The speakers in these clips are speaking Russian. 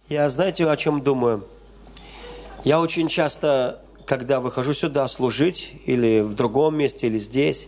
Я, знаете, о чем думаю? Я очень часто, когда выхожу сюда служить, или в другом месте, или здесь,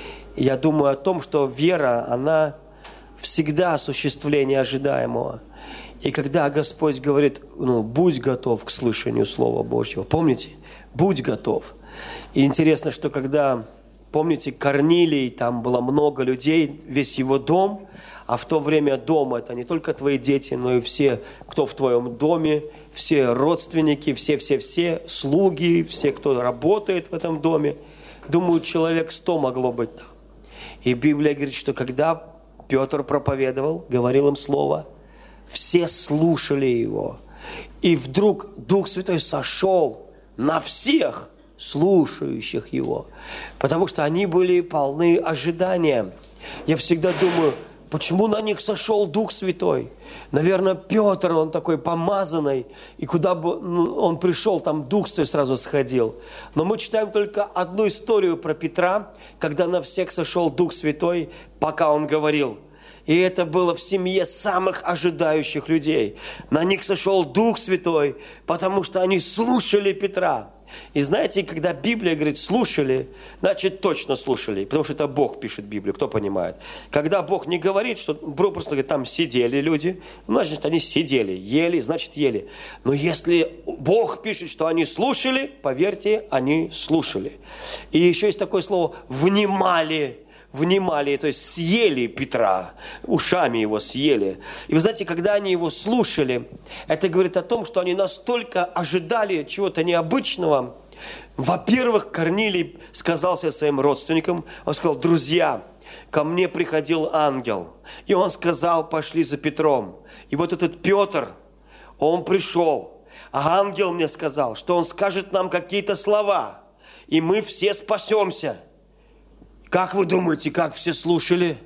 я думаю о том, что вера, она всегда осуществление ожидаемого. И когда Господь говорит, будь готов к слышанию Слова Божьего, помните? Будь готов. И интересно, что когда, помните, Корнилий, там было много людей, весь его дом, а в то время дом – это не только твои дети, но и все, кто в твоем доме, все родственники, все слуги, все, кто работает в этом доме. Думаю, человек 100 могло быть там. И Библия говорит, что когда Петр проповедовал, говорил им слово, все слушали его. И вдруг Дух Святой сошел на всех слушающих его, потому что они были полны ожидания. Я всегда думаю, почему на них сошел Дух Святой? Наверное, Петр, он такой помазанный, и куда бы он пришел, там Дух Святой сразу сходил. Но мы читаем только одну историю про Петра, когда на всех сошел Дух Святой, пока он говорил. И это было в семье самых ожидающих людей. На них сошел Дух Святой, потому что они слушали Петра. И знаете, когда Библия говорит «слушали», значит точно слушали, потому что это Бог пишет Библию, кто понимает. Когда Бог не говорит, что просто говорит, там сидели люди, значит они сидели, ели, значит ели. Но если Бог пишет, что они слушали, поверьте, они слушали. И еще есть такое слово «внимали». Внимали, то есть съели Петра, ушами его съели. И вы знаете, когда они его слушали, это говорит о том, что они настолько ожидали чего-то необычного. Во-первых, Корнилий сказал своим родственникам, он сказал: друзья, ко мне приходил ангел. И он сказал: пошли за Петром. И вот этот Петр, он пришел, а ангел мне сказал, что он скажет нам какие-то слова, и мы все спасемся. Как вы думаете, как все слушали?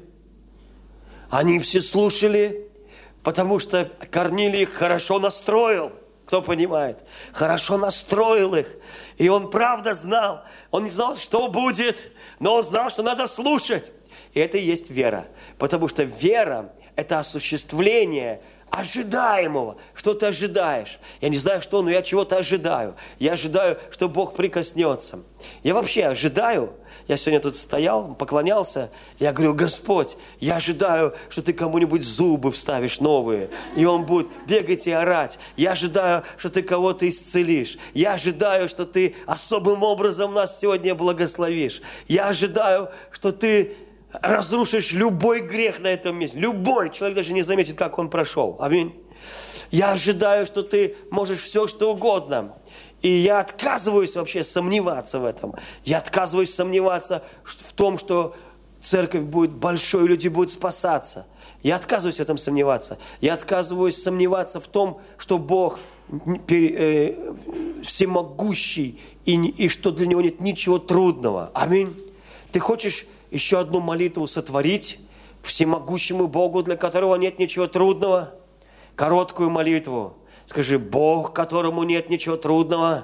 Они все слушали, потому что Корнилий их хорошо настроил. Кто понимает? Хорошо настроил их. И он правда знал. Он не знал, что будет, но он знал, что надо слушать. И это и есть вера. Потому что вера – это осуществление ожидаемого. Что ты ожидаешь? Я не знаю, что, но я чего-то ожидаю. Я ожидаю, что Бог прикоснется. Я вообще ожидаю. Я сегодня тут стоял, поклонялся, я говорю: Господь, я ожидаю, что ты кому-нибудь зубы вставишь новые, и он будет бегать и орать. Я ожидаю, что ты кого-то исцелишь. Я ожидаю, что ты особым образом нас сегодня благословишь. Я ожидаю, что ты разрушишь любой грех на этом месте. Любой. Человек даже не заметит, как он прошел. Аминь. Я ожидаю, что ты можешь все, что угодно. И я отказываюсь вообще сомневаться в этом. Я отказываюсь сомневаться в том, что церковь будет большой, и люди будут спасаться. Я отказываюсь в этом сомневаться. Я отказываюсь сомневаться в том, что Бог всемогущий, и что для Него нет ничего трудного. Аминь. Ты хочешь еще одну молитву сотворить всемогущему Богу, для которого нет ничего трудного? Короткую молитву. Скажи: Бог, которому нет ничего трудного,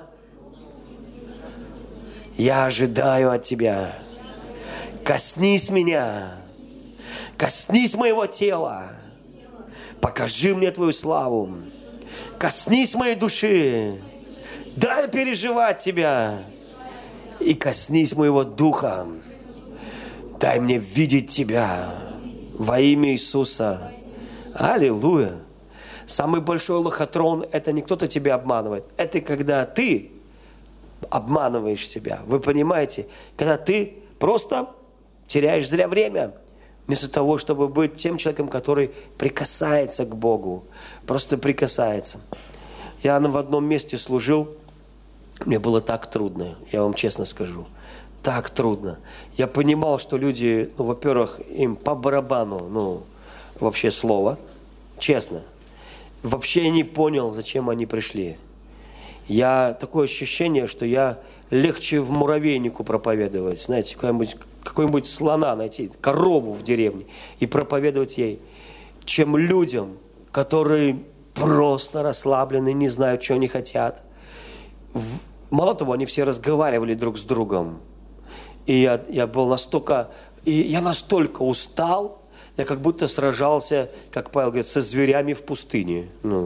я ожидаю от Тебя. Коснись меня. Коснись моего тела. Покажи мне Твою славу. Коснись моей души. Дай переживать Тебя. И коснись моего духа. Дай мне видеть Тебя во имя Иисуса. Аллилуйя. Самый большой лохотрон – это не кто-то тебя обманывает. Это когда ты обманываешь себя. Вы понимаете? Когда ты просто теряешь зря время, вместо того, чтобы быть тем человеком, который прикасается к Богу. Просто прикасается. Я в одном месте служил. Мне было так трудно, я вам честно скажу. Так трудно. Я понимал, что люди, во-первых, им по барабану, вообще слово. Честно. Вообще не понял, зачем они пришли. Такое ощущение, что я легче в муравейнику проповедовать. Знаете, какой-нибудь слона найти, корову в деревне и проповедовать ей, чем людям, которые просто расслаблены, не знают, что они хотят. Мало того, они все разговаривали друг с другом. И я настолько устал, я как будто сражался, как Павел говорит, со зверями в пустыне.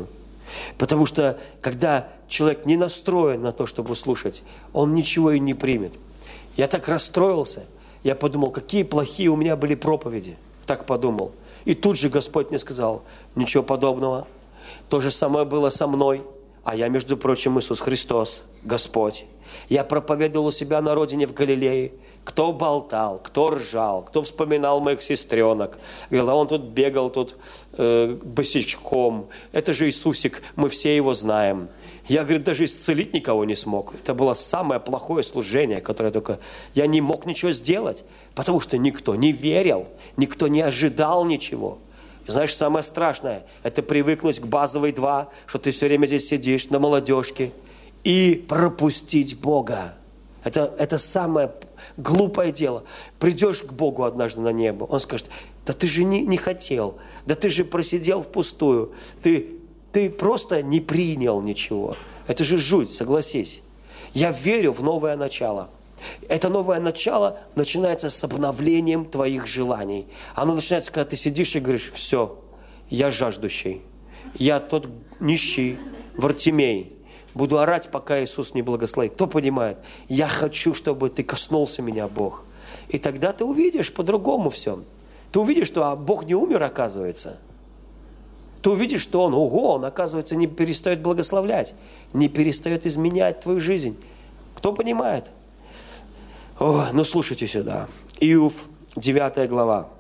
Потому что, когда человек не настроен на то, чтобы слушать, он ничего и не примет. Я так расстроился. Я подумал, какие плохие у меня были проповеди. Так подумал. И тут же Господь мне сказал, ничего подобного. То же самое было со мной. А я, между прочим, Иисус Христос, Господь. Я проповедовал у себя на родине в Галилее. Кто болтал, кто ржал, кто вспоминал моих сестренок. Говорил, а он тут бегал босичком. Это же Иисусик, мы все его знаем. Я, говорит, даже исцелить никого не смог. Это было самое плохое служение, которое только... Я не мог ничего сделать, потому что никто не верил, никто не ожидал ничего. И знаешь, самое страшное, это привыкнуть к базовой 2, что ты все время здесь сидишь на молодежке, и пропустить Бога. Это самое глупое дело. Придешь к Богу однажды на небо, Он скажет, да ты же не хотел, да ты же просидел впустую, ты просто не принял ничего. Это же жуть, согласись. Я верю в новое начало. Это новое начало начинается с обновлением твоих желаний. Оно начинается, когда ты сидишь и говоришь, все, я жаждущий, я тот нищий, Вартимей. Буду орать, пока Иисус не благословит. Кто понимает? Я хочу, чтобы ты коснулся меня, Бог. И тогда ты увидишь по-другому все. Ты увидишь, что Бог не умер, оказывается. Ты увидишь, что Он, оказывается, не перестает благословлять, не перестает изменять твою жизнь. Кто понимает? Ну слушайте сюда. Иов, 9 глава.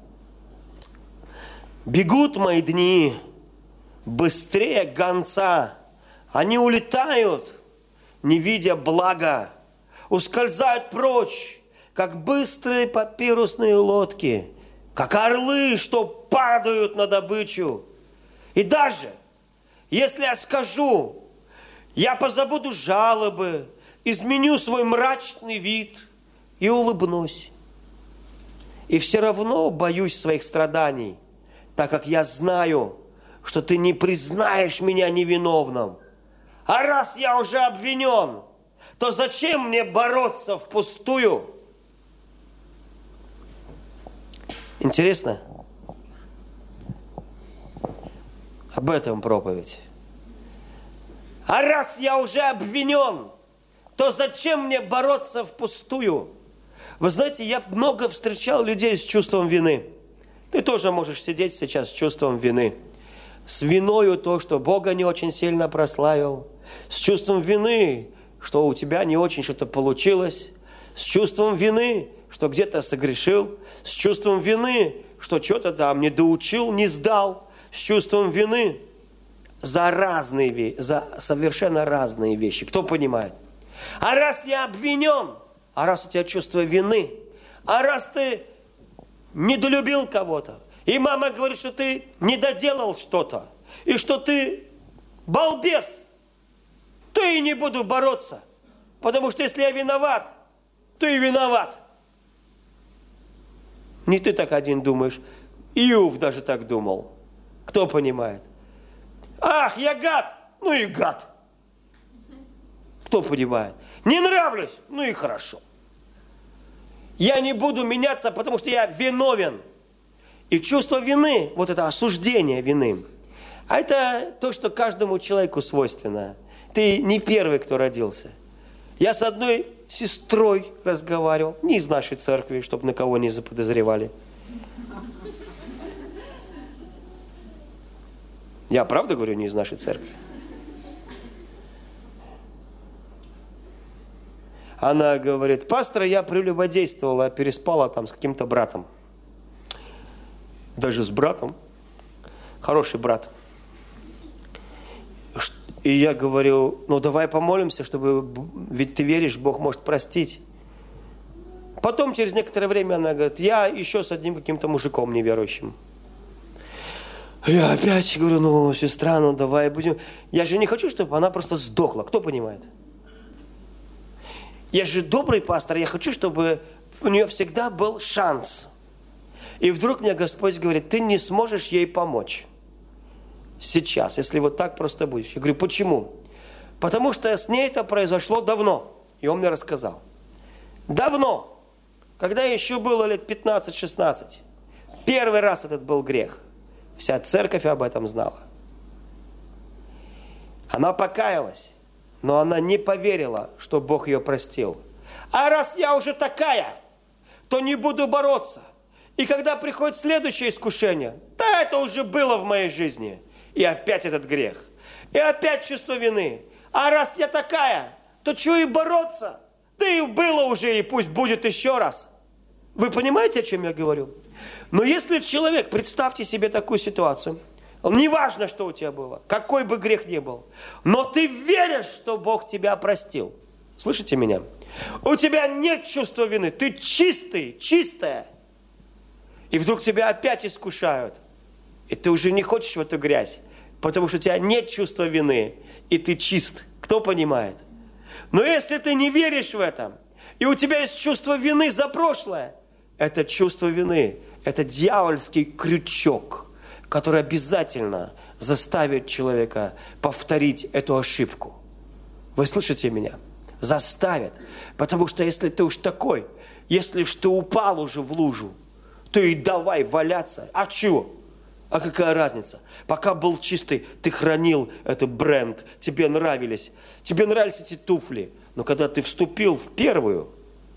«Бегут мои дни быстрее гонца, они улетают, не видя блага, ускользают прочь, как быстрые папирусные лодки, как орлы, что падают на добычу. И даже, если я скажу, я позабуду жалобы, изменю свой мрачный вид и улыбнусь. И все равно боюсь своих страданий, так как я знаю, что ты не признаешь меня невиновным. А раз я уже обвинен, то зачем мне бороться впустую?» Интересно? Об этом проповедь. А раз я уже обвинен, то зачем мне бороться впустую? Вы знаете, я много встречал людей с чувством вины. Ты тоже можешь сидеть сейчас с чувством вины. С виною то, что Бога не очень сильно прославил. С чувством вины, что у тебя не очень что-то получилось. С чувством вины, что где-то согрешил. С чувством вины, что что-то там не доучил, не сдал. С чувством вины за совершенно разные вещи. Кто понимает? А раз я обвинен, а раз у тебя чувство вины, а раз ты недолюбил кого-то, и мама говорит, что ты не доделал что-то, и что ты балбес, то и не буду бороться. Потому что если я виноват, то и виноват. Не ты так один думаешь. Иов даже так думал. Кто понимает? Ах, я гад! Ну и гад. Кто понимает? Не нравлюсь? Ну и хорошо. Я не буду меняться, потому что я виновен. И чувство вины, вот это осуждение вины, а это то, что каждому человеку свойственно. Ты не первый, кто родился. Я с одной сестрой разговаривал, не из нашей церкви, чтобы на кого не заподозревали. Я правда говорю, не из нашей церкви. Она говорит, пастор, я прелюбодействовала, переспала там с каким-то братом. Даже с братом. Хороший брат. И я говорю, ну давай помолимся, чтобы, ведь ты веришь, Бог может простить. Потом, через некоторое время, она говорит, я еще с одним каким-то мужиком неверующим. Я опять говорю, ну, сестра, ну давай будем. Я же не хочу, чтобы она просто сдохла. Кто понимает? Я же добрый пастор, я хочу, чтобы у нее всегда был шанс. И вдруг мне Господь говорит, ты не сможешь ей помочь. Сейчас, если вот так просто будешь. Я говорю, почему? Потому что с ней это произошло давно. И он мне рассказал. Давно, когда еще было лет 15-16, первый раз этот был грех. Вся церковь об этом знала. Она покаялась, но она не поверила, что Бог ее простил. А раз я уже такая, то не буду бороться. И когда приходит следующее искушение, да это уже было в моей жизни. И опять этот грех. И опять чувство вины. А раз я такая, то что и бороться? Да и было уже, и пусть будет еще раз. Вы понимаете, о чем я говорю? Но если человек, представьте себе такую ситуацию, неважно, что у тебя было, какой бы грех ни был, но ты веришь, что Бог тебя простил. Слышите меня? У тебя нет чувства вины, ты чистый, чистая. И вдруг тебя опять искушают. И ты уже не хочешь в эту грязь, потому что у тебя нет чувства вины, и ты чист. Кто понимает? Но если ты не веришь в это, и у тебя есть чувство вины за прошлое, это чувство вины, это дьявольский крючок, который обязательно заставит человека повторить эту ошибку. Вы слышите меня? Заставит. Потому что если ты уж такой, если уж ты упал уже в лужу, то и давай валяться. А чего? А какая разница? Пока был чистый, ты хранил этот бренд, тебе нравились эти туфли. Но когда ты вступил в первую,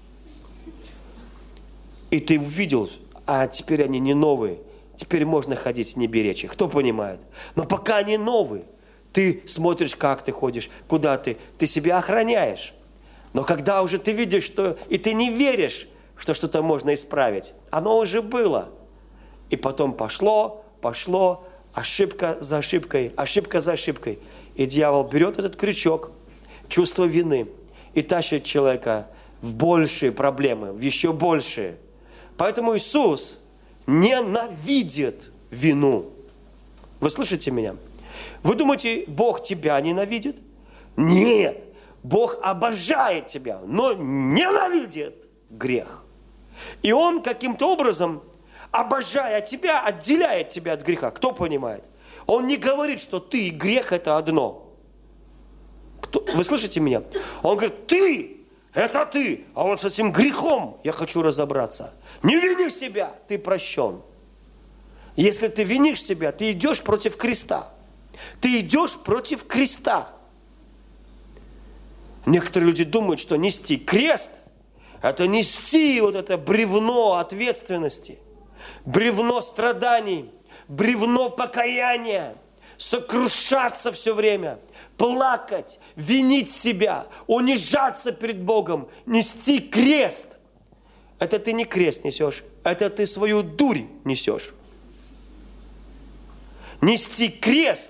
и ты увидел, а теперь они не новые, теперь можно ходить, не беречь их. Кто понимает? Но пока они новые, ты смотришь, как ты ходишь, куда ты себя охраняешь. Но когда уже ты видишь, что, и ты не веришь, что что-то можно исправить, оно уже было. И потом пошло, ошибка за ошибкой. И дьявол берет этот крючок, чувство вины, и тащит человека в большие проблемы, в еще большие. Поэтому Иисус ненавидит вину. Вы слышите меня? Вы думаете, Бог тебя ненавидит? Нет. Бог обожает тебя, но ненавидит грех. И Он каким-то образом, обожая тебя, отделяет тебя от греха. Кто понимает? Он не говорит, что ты и грех это одно. Вы слышите меня? Он говорит, ты, это ты, а вот с этим грехом я хочу разобраться. Не вини себя, ты прощен. Если ты винишь себя, ты идешь против креста. Ты идешь против креста. Некоторые люди думают, что нести крест – это нести вот это бревно ответственности, бревно страданий, бревно покаяния, сокрушаться все время, плакать, винить себя, унижаться перед Богом, нести крест. Это ты не крест несешь, это ты свою дурь несешь. Нести крест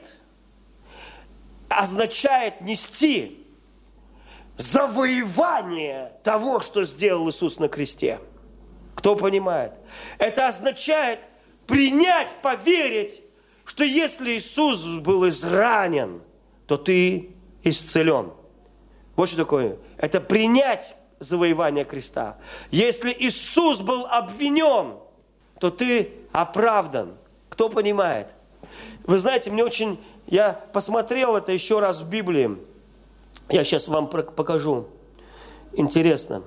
означает нести завоевание того, что сделал Иисус на кресте. Кто понимает? Это означает принять, поверить, что если Иисус был изранен, то ты исцелен. Вот что такое. Это принять завоевание креста. Если Иисус был обвинен, то ты оправдан. Кто понимает? Вы знаете, я посмотрел это еще раз в Библии. Я сейчас вам покажу. Интересно.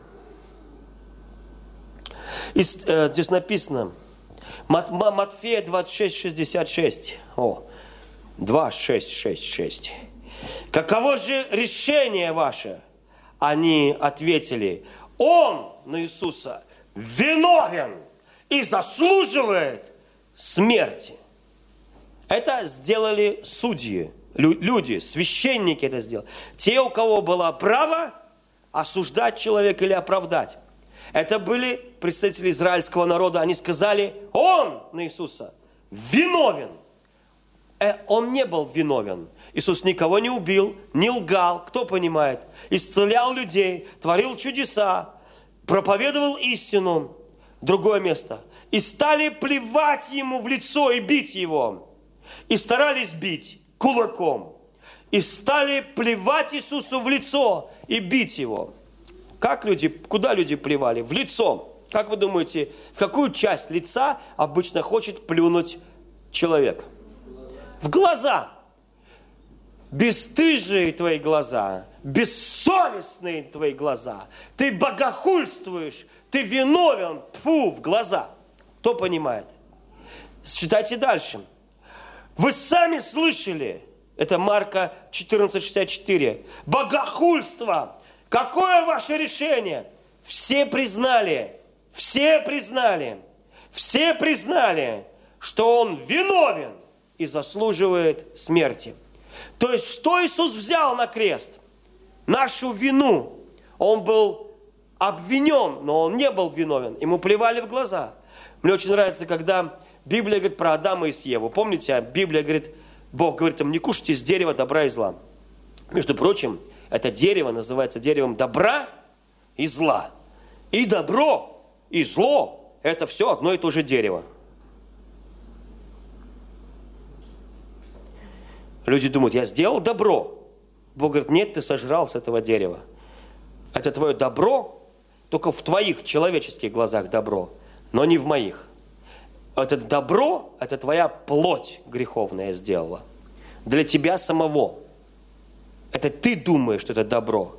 Здесь написано. Матфея 26, 66. 2, 6, 6, 6. Каково же решение ваше? Они ответили, Он, на Иисуса, виновен и заслуживает смерти. Это сделали судьи, люди, священники это сделали. Те, у кого было право осуждать человека или оправдать. Это были представители израильского народа. Они сказали, Он, на Иисуса, виновен. Он не был виновен. Иисус никого не убил, не лгал, кто понимает, исцелял людей, творил чудеса, проповедовал истину. Другое место. И стали плевать Ему в лицо и бить Его. И старались бить кулаком. И стали плевать Иисусу в лицо и бить Его. Куда люди плевали? В лицо. Как вы думаете, в какую часть лица обычно хочет плюнуть человек? В глаза. Бесстыжие твои глаза, бессовестные твои глаза. Ты богохульствуешь, ты виновен, в глаза. Кто понимает? Читайте дальше. Вы сами слышали, Это Марка 14:64. Богохульство. Какое ваше решение? Все признали, что он виновен и заслуживает смерти. То есть, что Иисус взял на крест? Нашу вину. Он был обвинен, но он не был виновен. Ему плевали в глаза. Мне очень нравится, когда Библия говорит про Адама и Еву. Помните, Библия говорит, Бог говорит им, не кушайте с дерева добра и зла. Между прочим, это дерево называется деревом добра и зла. И добро, и зло – это все одно и то же дерево. Люди думают, я сделал добро. Бог говорит, нет, ты сожрал с этого дерева. Это твое добро, только в твоих человеческих глазах добро, но не в моих. Это добро, это твоя плоть греховная сделала. Для тебя самого. Это ты думаешь, что это добро.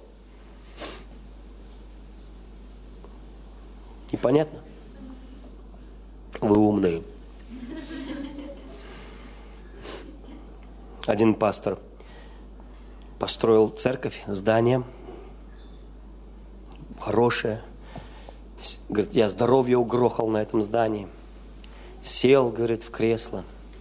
Непонятно? Вы умные. Один пастор построил церковь, здание хорошее. Говорит, я здоровье угрохал на этом здании. Сел, говорит, в кресло.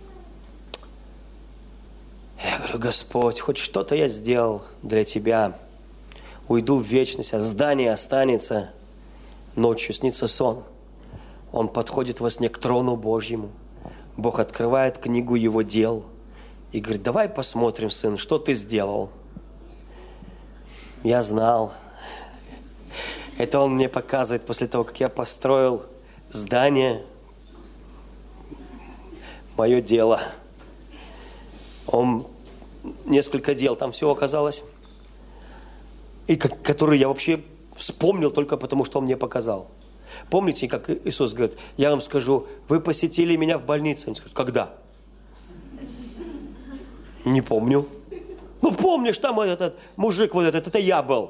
Я говорю, Господь, хоть что-то я сделал для Тебя. Уйду в вечность, а здание останется. Ночью снится сон. Он подходит во сне к трону Божьему. Бог открывает книгу Его дел. И говорит, давай посмотрим, сын, что ты сделал. Я знал. Это он мне показывает после того, как я построил здание. Мое дело. Он несколько дел там всего оказалось. И которые я вообще вспомнил только потому, что он мне показал. Помните, как Иисус говорит, я вам скажу, вы посетили меня в больнице. Они скажут, когда? Не помню. Ну, помнишь, там этот мужик вот этот, это я был.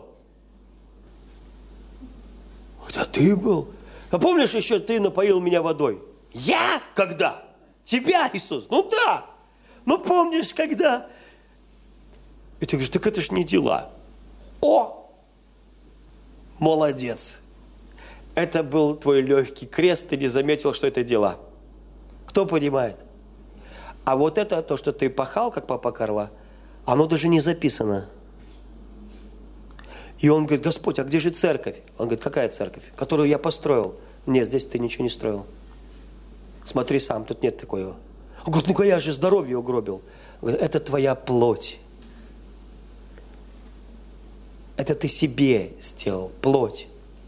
Это ты был? А помнишь, еще ты напоил меня водой? Я? Когда? Тебя, Иисус? Ну да. Ну помнишь, когда? И ты говоришь, так это ж не дела. О! Молодец. Это был твой легкий крест, ты не заметил, что это дела. Кто понимает? А вот это, то, что ты пахал, как папа Карла, оно даже не записано. И он говорит, Господь, а где же церковь? Он говорит, какая церковь? Которую я построил. Нет, здесь ты ничего не строил. Смотри сам, тут нет такого. Он говорит, ну-ка я же здоровье угробил. Он говорит, это твоя плоть. Это ты себе сделал, плоть.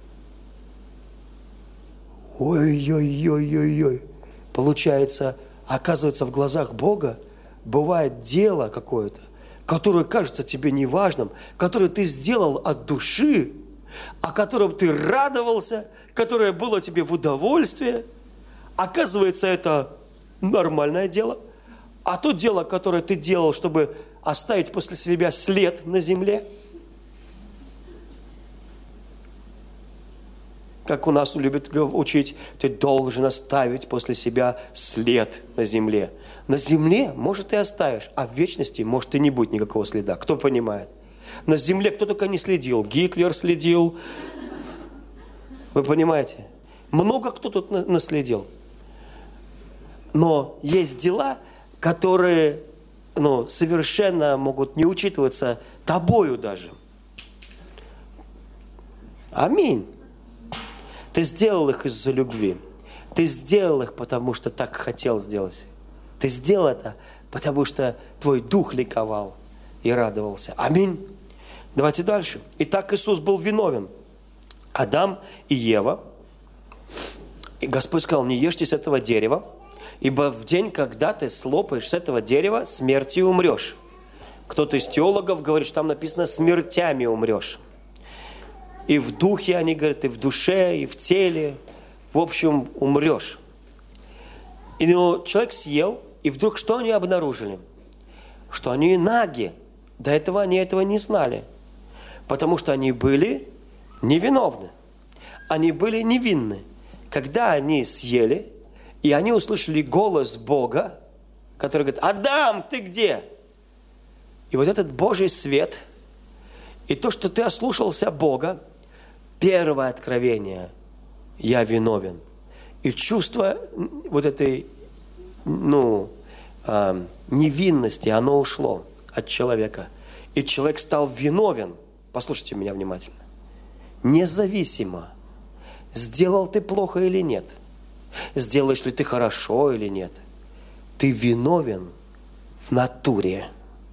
Ой-ой-ой-ой-ой. Получается, оказывается, в глазах Бога бывает дело какое-то, которое кажется тебе неважным, которое ты сделал от души, о котором ты радовался, которое было тебе в удовольствие. Оказывается, это нормальное дело. А то дело, которое ты делал, чтобы оставить после себя след на земле, как у нас любят учить, ты должен оставить после себя след на земле. На земле, может, и оставишь, а в вечности, может, и не будет никакого следа. Кто понимает? На земле кто только не следил. Гитлер следил. Вы понимаете? Много кто тут наследил. Но есть дела, которые совершенно могут не учитываться тобою даже. Аминь. Ты сделал их из-за любви. Ты сделал их, потому что так хотел сделать. Ты сделал это, потому что твой дух ликовал и радовался. Аминь. Давайте дальше. Итак, Иисус был виновен. Адам и Ева. И Господь сказал, не ешьте с этого дерева, ибо в день, когда ты слопаешь с этого дерева, смертью умрешь. Кто-то из теологов говорит, что там написано, смертями умрешь. И в духе, они говорят, и в душе, и в теле. В общем, умрешь. И человек съел, и вдруг что они обнаружили? Что они наги. До этого они этого не знали. Потому что они были невиновны. Они были невинны. Когда они съели, и они услышали голос Бога, который говорит, Адам, ты где? И вот этот Божий свет, и то, что ты ослушался Бога, первое откровение – я виновен. И чувство вот этой, невинности, оно ушло от человека. И человек стал виновен. Послушайте меня внимательно. Независимо, сделал ты плохо или нет, сделаешь ли ты хорошо или нет, ты виновен в натуре.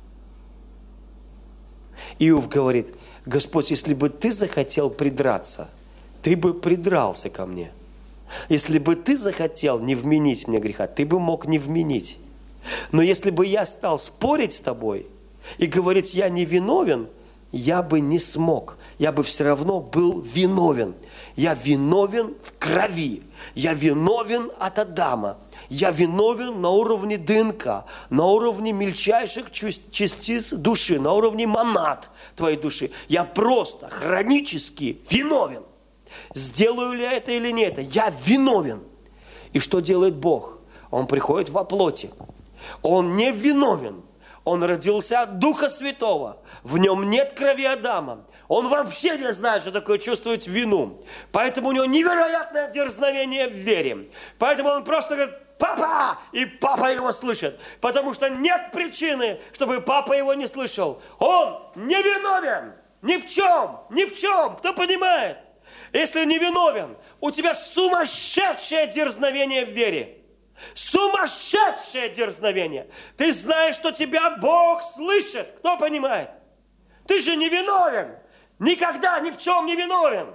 Иов говорит: Господь, если бы ты захотел придраться, ты бы придрался ко мне. Если бы ты захотел не вменить мне греха, ты бы мог не вменить. Но если бы я стал спорить с тобой и говорить, я не виновен, я бы не смог. Я бы все равно был виновен. Я виновен в крови. Я виновен от Адама. Я виновен на уровне ДНК, на уровне мельчайших частиц души, на уровне монад твоей души. Я просто хронически виновен. Сделаю ли я это или нет, я виновен. И что делает Бог? Он приходит во плоти. Он не виновен. Он родился от Духа Святого. В нем нет крови Адама. Он вообще не знает, что такое чувствовать вину. Поэтому у него невероятное дерзновение в вере. Поэтому он просто говорит: папа! И папа его слышит. Потому что нет причины, чтобы папа его не слышал. Он не виновен. Ни в чем. Ни в чем. Кто понимает? Если не виновен, у тебя сумасшедшее дерзновение в вере. Сумасшедшее дерзновение. Ты знаешь, что тебя Бог слышит. Кто понимает? Ты же не виновен. Никогда ни в чем не виновен.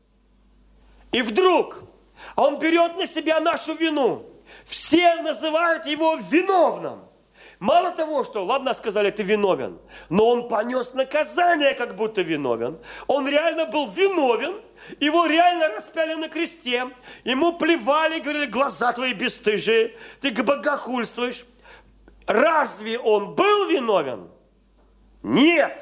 И вдруг Он берет на себя нашу вину. Все называют Его виновным. Мало того, что, ладно, сказали, ты виновен, но Он понес наказание, как будто виновен. Он реально был виновен. Его реально распяли на кресте. Ему плевали, говорили: глаза твои бесстыжие, ты богохульствуешь. Разве он был виновен? Нет.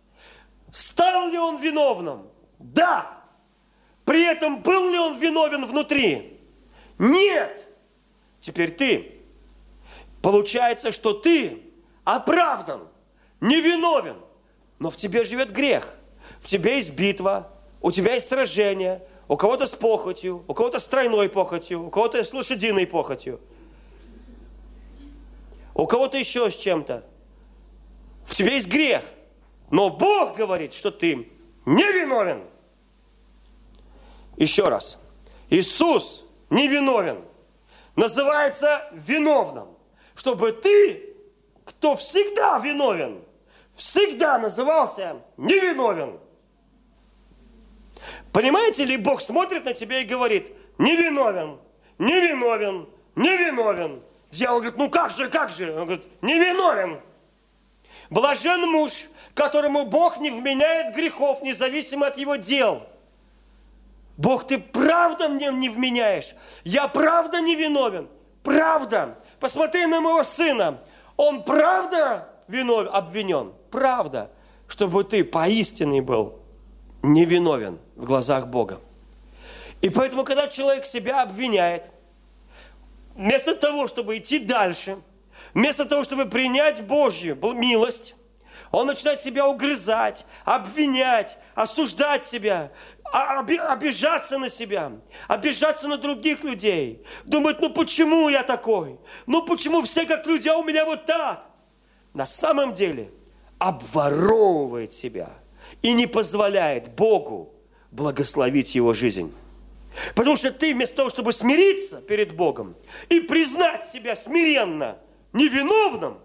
Стал ли он виновным? Да. При этом был ли он виновен внутри? Нет. Теперь ты. Получается, что ты оправдан, невиновен, но в тебе живет грех. В тебе есть битва. У тебя есть сражение, у кого-то с похотью, у кого-то с тройной похотью, у кого-то с лошадиной похотью, у кого-то еще с чем-то. В тебе есть грех, но Бог говорит, что ты не виновен. Еще раз. Иисус не виновен. Называется виновным. Чтобы ты, кто всегда виновен, всегда назывался невиновен. Понимаете ли, Бог смотрит на тебя и говорит: невиновен, невиновен, невиновен. Дьявол говорит: ну как же? Он говорит: невиновен. Блажен муж, которому Бог не вменяет грехов, независимо от его дел. Бог, ты правда мне не вменяешь? Я правда не виновен? Правда. Посмотри на моего сына. Он правда обвинен? Правда. Чтобы ты поистине был невиновен в глазах Бога. И поэтому, когда человек себя обвиняет, вместо того, чтобы идти дальше, вместо того, чтобы принять Божью милость, он начинает себя угрызать, обвинять, осуждать себя, обижаться на себя, обижаться на других людей. Думает: ну почему я такой? Ну почему все как люди, а у меня вот так? На самом деле обворовывает себя и не позволяет Богу благословить его жизнь. Потому что ты вместо того, чтобы смириться перед Богом и признать себя смиренно невиновным,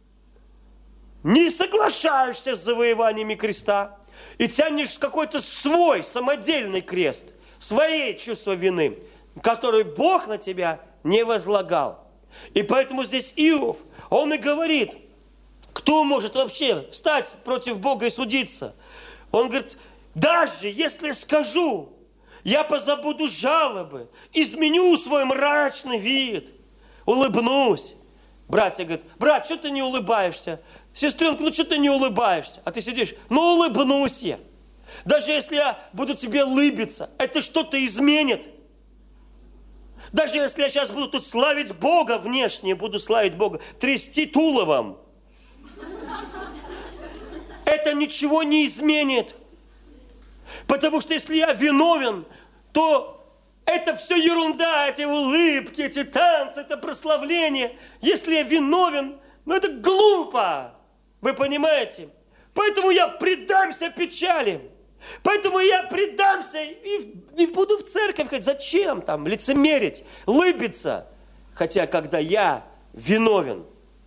не соглашаешься с завоеваниями креста и тянешь какой-то свой самодельный крест, свои чувства вины, который Бог на тебя не возлагал. И поэтому здесь Иов, он и говорит: кто может вообще встать против Бога и судиться? Он говорит: даже если скажу, я позабуду жалобы, изменю свой мрачный вид, улыбнусь. Братья говорят: брат, что ты не улыбаешься? Сестренка, ну что ты не улыбаешься? А ты сидишь: ну улыбнусь я. Даже если я буду тебе улыбиться, это что-то изменит. Даже если я сейчас буду тут славить Бога внешне, буду славить Бога, трясти туловом. это ничего не изменит. Потому что если я виновен, то это все ерунда, эти улыбки, эти танцы, это прославление. Если я виновен, ну это глупо. Вы понимаете? Поэтому я предамся печали. Поэтому я предамся и не буду в церковь ходить. Зачем там лицемерить, лыбиться? Хотя, когда я виновен.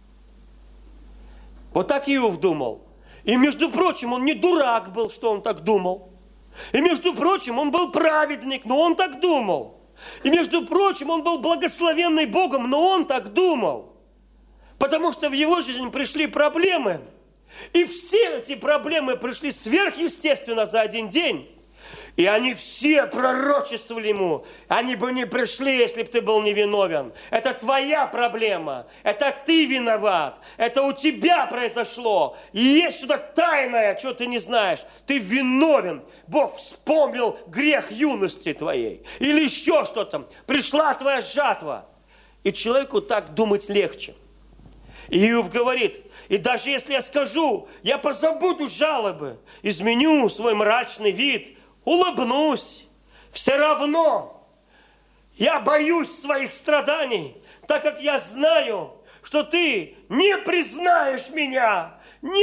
Вот так Иов думал. И, между прочим, он не дурак был, что он так думал. И, между прочим, он был праведник, но он так думал. И, между прочим, он был благословенный Богом, но он так думал. Потому что в его жизнь пришли проблемы. И все эти проблемы пришли сверхъестественно за один день. И они все пророчествовали ему. Они бы не пришли, если бы ты был невиновен. Это твоя проблема. Это ты виноват. Это у тебя произошло. И есть что-то тайное, что ты не знаешь. Ты виновен. Бог вспомнил грех юности твоей. Или еще что-то. Пришла твоя жатва. И человеку так думать легче. И Иов говорит, и даже если я скажу, я позабуду жалобы, изменю свой мрачный вид, улыбнусь, все равно я боюсь своих страданий, так как я знаю, что ты не признаешь меня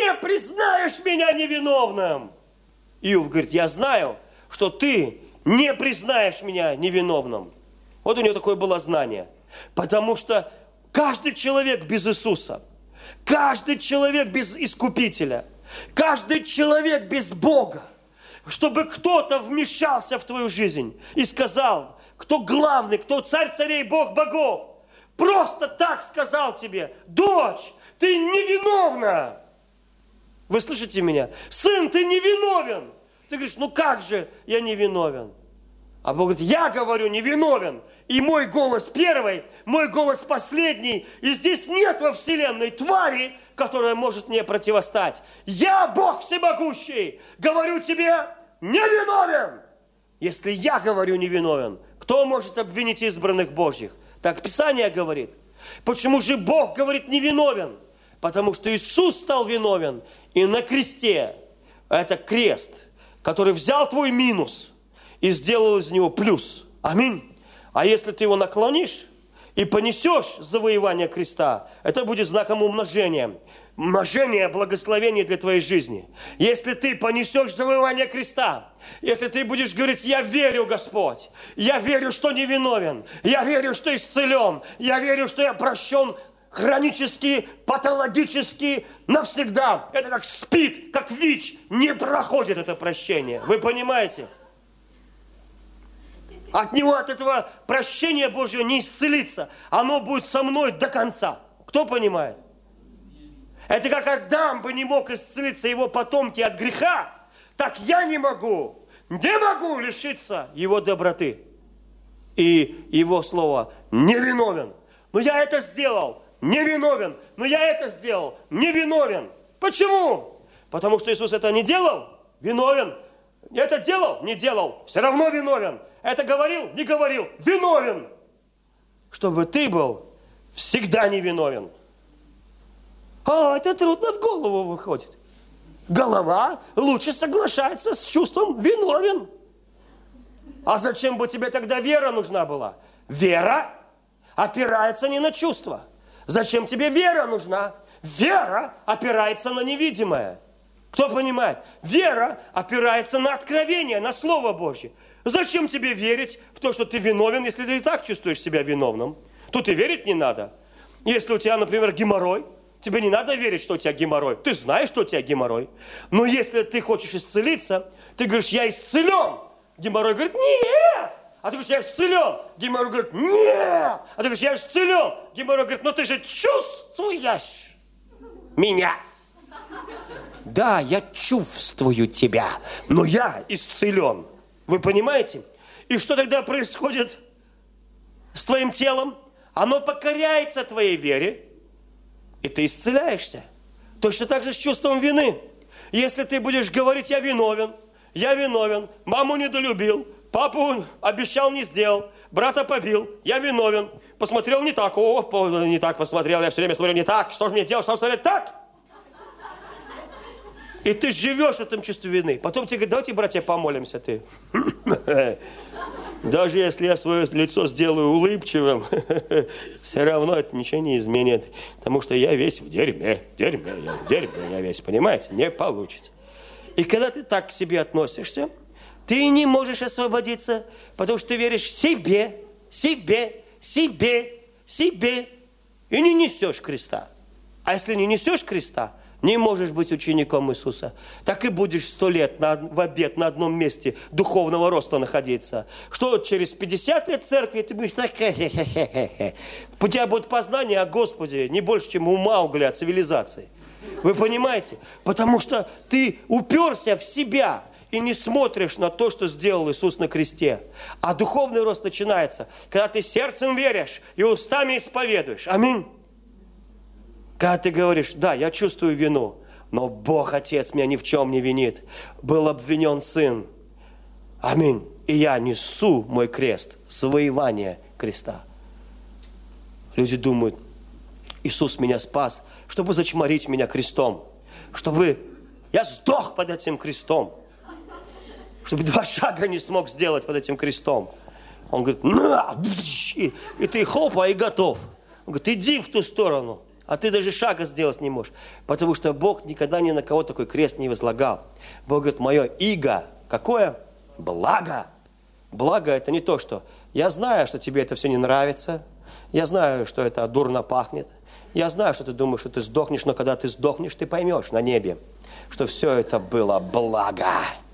невиновным. Иов говорит, я знаю, что ты не признаешь меня невиновным. Вот у него такое было знание. Потому что каждый человек без Иисуса, каждый человек без Искупителя, каждый человек без Бога, чтобы кто-то вмешался в твою жизнь и сказал, кто главный, кто царь царей, Бог богов, просто так сказал тебе, дочь, ты невиновна. Вы слышите меня? Сын, ты невиновен. Ты говоришь, ну как же я невиновен? А Бог говорит, я говорю невиновен. И мой голос первый, мой голос последний. И здесь нет во вселенной твари, которая может мне противостать. Я, Бог всемогущий, говорю тебе, невиновен. Если я говорю невиновен, кто может обвинить избранных Божьих? Так Писание говорит. Почему же Бог говорит невиновен? Потому что Иисус стал виновен. И на кресте, это крест, который взял твой минус и сделал из него плюс. Аминь. А если ты его наклонишь и понесешь завоевание креста, это будет знаком умножения. Умножение благословения для твоей жизни. Если ты понесешь завоевание креста, если ты будешь говорить, я верю, Господь, я верю, что невиновен, я верю, что исцелен, я верю, что я прощен хронически, патологически, навсегда. Это как СПИД, как ВИЧ, не проходит это прощение. Вы понимаете? От него, от этого прощения Божьего не исцелиться. Оно будет со мной до конца. Кто понимает? Это как Адам бы не мог исцелиться, его потомки от греха, так я не могу лишиться его доброты. И его слово невиновен. Но я это сделал, невиновен. Но я это сделал, невиновен. Почему? Потому что Иисус это не делал, виновен. Это делал, не делал, все равно виновен. Это говорил, не говорил, виновен. Чтобы ты был всегда невиновен. А это трудно в голову выходит. Голова лучше соглашается с чувством виновен. А зачем бы тебе тогда вера нужна была? Вера опирается не на чувства. Зачем тебе вера нужна? Вера опирается на невидимое. Кто понимает? Вера опирается на откровение, на Слово Божье. Зачем тебе верить в то, что ты виновен, если ты и так чувствуешь себя виновным? Тут и верить не надо. Если у тебя, например, геморрой, тебе не надо верить, что у тебя геморрой. Ты знаешь, что у тебя геморрой. Но если ты хочешь исцелиться, ты говоришь, я исцелен. Геморрой говорит, нет. А ты говоришь, я исцелен. Геморрой говорит, нет. А ты говоришь, я исцелен. Геморрой говорит, но ты же чувствуешь меня. Да, я чувствую тебя, но я исцелен. Вы понимаете? И что тогда происходит с твоим телом? Оно покоряется твоей вере, и ты исцеляешься. Точно так же с чувством вины. Если ты будешь говорить, я виновен, маму недолюбил, папу обещал, не сделал, брата побил, я виновен, посмотрел не так, не так посмотрел, я все время смотрел не так, что же мне делать, что смотреть так? И ты живешь в этом чувстве вины. Потом тебе говорят, давайте, братья, помолимся. Ты. Даже если я свое лицо сделаю улыбчивым, все равно это ничего не изменит. Потому что я весь в дерьме, я весь, понимаете? Не получится. И когда ты так к себе относишься, ты не можешь освободиться, потому что ты веришь себе, и не несешь креста. А если не несешь креста, не можешь быть учеником Иисуса. Так и будешь 100 лет в обед на одном месте духовного роста находиться. Что через 50 лет церкви ты будешь так, у тебя будет познание о Господе не больше, чем у Маугли о цивилизации. Вы понимаете? Потому что ты уперся в себя и не смотришь на то, что сделал Иисус на кресте. А духовный рост начинается, когда ты сердцем веришь и устами исповедуешь. Аминь. Когда ты говоришь, да, я чувствую вину, но Бог, Отец, меня ни в чем не винит. Был обвинен Сын. Аминь. И я несу мой крест, завоевание креста. Люди думают, Иисус меня спас, чтобы зачморить меня крестом. Чтобы я сдох под этим крестом. Чтобы 2 шага не смог сделать под этим крестом. Он говорит, на! И ты хопа, и готов. Он говорит, иди в ту сторону. А ты даже шага сделать не можешь. Потому что Бог никогда ни на кого такой крест не возлагал. Бог говорит, мое иго, какое? Благо. Благо это не то, что я знаю, что тебе это все не нравится. Я знаю, что это дурно пахнет. Я знаю, что ты думаешь, что ты сдохнешь, но когда ты сдохнешь, ты поймешь на небе, что все это было благо.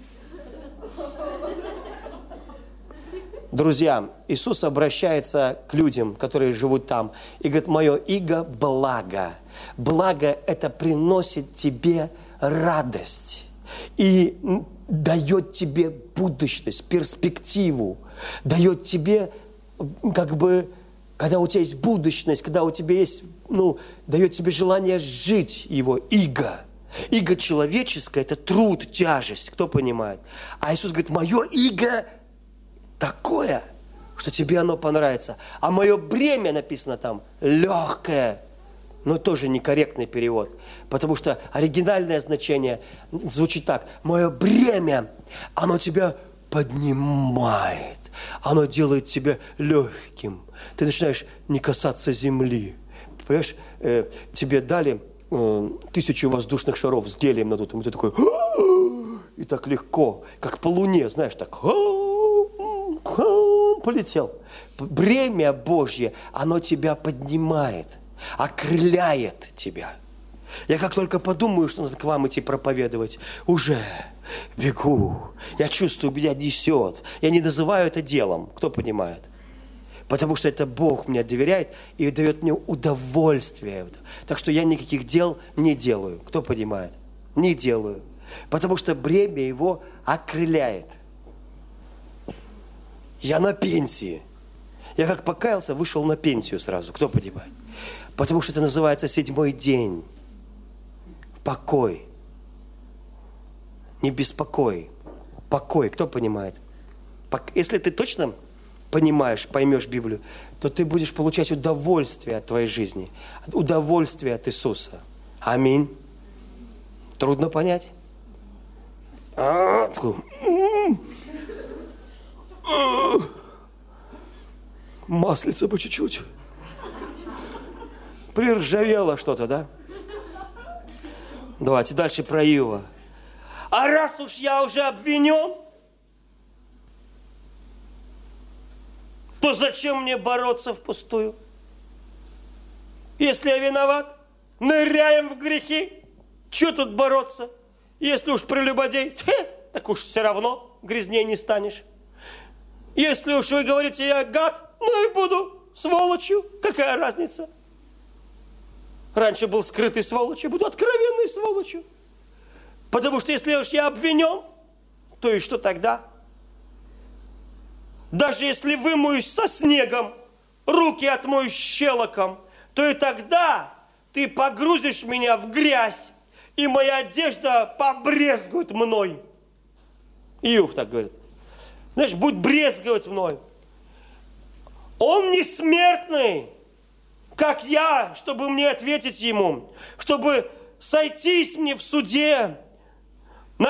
Друзья, Иисус обращается к людям, которые живут там, и говорит, мое иго – благо. Благо – это приносит тебе радость и дает тебе будущность, перспективу, дает тебе, как бы, когда у тебя есть будущность, когда у тебя есть, дает тебе желание жить его иго. Иго человеческое – это труд, тяжесть, кто понимает? А Иисус говорит, мое иго – такое, что тебе оно понравится. А мое бремя, написано там, легкое. Но тоже некорректный перевод. Потому что оригинальное значение звучит так. Мое бремя, оно тебя поднимает. Оно делает тебя легким. Ты начинаешь не касаться земли. Понимаешь, тебе дали 1000 воздушных шаров с гелием надутым. И ты такой, и так легко, как по луне, знаешь, так, полетел. Бремя Божье, оно тебя поднимает, окрыляет тебя. Я как только подумаю, что надо к вам идти проповедовать, уже бегу. Я чувствую, меня несет. Я не называю это делом, кто понимает? Потому что это Бог мне доверяет и дает мне удовольствие. Так что я никаких дел не делаю. Кто понимает? Не делаю. Потому что бремя его окрыляет. Я на пенсии. Я как покаялся, вышел на пенсию сразу. Кто понимает? Потому что это называется 7-й день. Покой. Не беспокой. Покой. Кто понимает? Если ты точно поймешь Библию, то ты будешь получать удовольствие от твоей жизни. Удовольствие от Иисуса. Аминь. Трудно понять? Маслица по чуть-чуть. Приржавело что-то, да? Давайте дальше про Иова. А раз уж я уже обвинен, то зачем мне бороться впустую? Если я виноват, ныряем в грехи. Чего тут бороться? Если уж прелюбодей, так уж все равно грязнее не станешь. Если уж вы говорите, я гад, ну и буду сволочью. Какая разница? Раньше был скрытой сволочью, буду откровенной сволочью. Потому что если уж я обвинен, то и что тогда? Даже если вымоюсь со снегом, руки отмою щелоком, то и тогда ты погрузишь меня в грязь, и моя одежда побрезгует мной. Иов так говорит. Знаешь, будь брезговать мной. Он не смертный, как я, чтобы мне ответить ему, чтобы сойтись мне в суде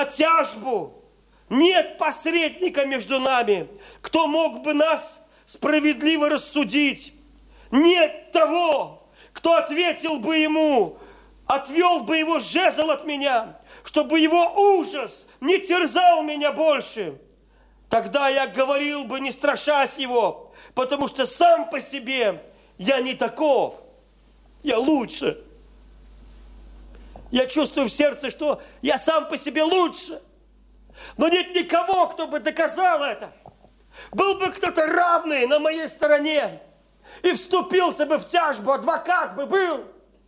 тяжбу. Нет посредника между нами, кто мог бы нас справедливо рассудить. Нет того, кто ответил бы ему, отвел бы его жезл от меня, чтобы его ужас не терзал меня больше. Тогда я говорил бы, не страшась его, потому что сам по себе я не таков, я лучше. Я чувствую в сердце, что я сам по себе лучше. Но нет никого, кто бы доказал это. Был бы кто-то равный на моей стороне и вступился бы в тяжбу, адвокат бы был.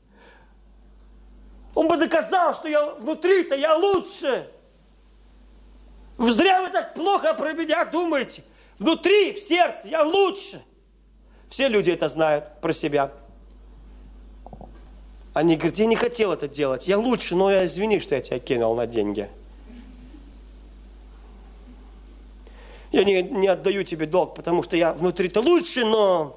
Он бы доказал, что я внутри-то я лучше. Зря вы так плохо про меня думаете. Внутри, в сердце я лучше. Все люди это знают про себя. Они говорят, я не хотел это делать, я лучше, но я извини, что я тебя кинул на деньги. Я не отдаю тебе долг, потому что я внутри-то лучше, но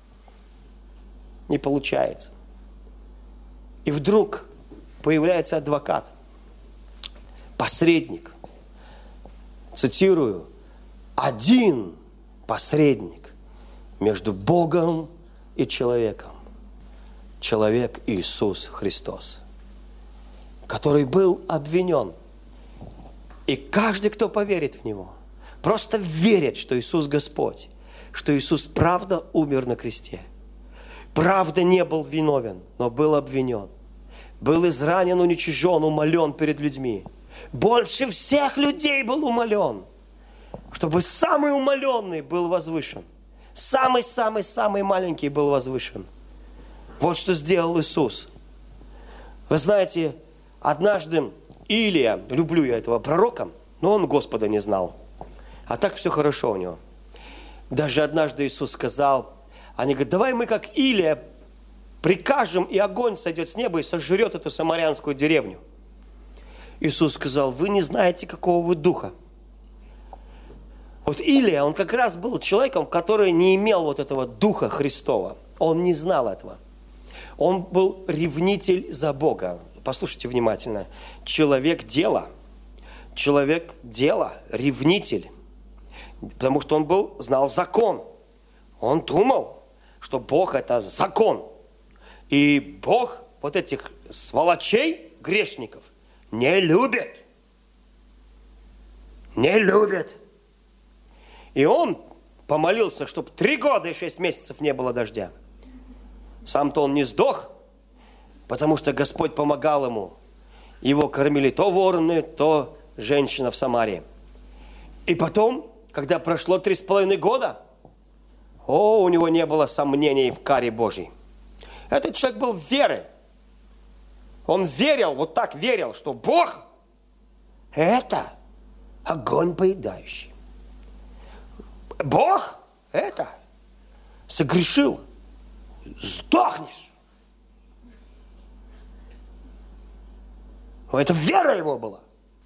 не получается. И вдруг появляется адвокат, посредник. Цитирую, один посредник между Богом и человеком. Человек Иисус Христос, который был обвинен. И каждый, кто поверит в Него, просто верит, что Иисус Господь, что Иисус правда умер на кресте. Правда не был виновен, но был обвинен. Был изранен, уничижен, умолен перед людьми. Больше всех людей был умолен, чтобы самый умоленный был возвышен. Самый-самый-самый маленький был возвышен. Вот что сделал Иисус. Вы знаете, однажды Илия, люблю я этого пророка, но он Господа не знал. А так все хорошо у него. Даже однажды Иисус сказал, они говорят, давай мы как Илия прикажем, и огонь сойдет с неба и сожрет эту самарянскую деревню. Иисус сказал, вы не знаете, какого вы духа. Вот Илия, он как раз был человеком, который не имел вот этого духа Христова. Он не знал этого. Он был ревнитель за Бога. Послушайте внимательно. Человек дела, ревнитель. Потому что он знал закон. Он думал, что Бог это закон. И Бог вот этих сволочей, грешников, не любит. Не любит. И он помолился, чтобы 3 года и 6 месяцев не было дождя. Сам-то он не сдох, потому что Господь помогал ему. Его кормили то вороны, то женщина в Самарии. И потом, когда прошло 3,5 года, у него не было сомнений в каре Божьей. Этот человек был верой. Он верил, вот так верил, что Бог – это огонь поедающий. Бог – это согрешил. Сдохнешь. Это вера его была.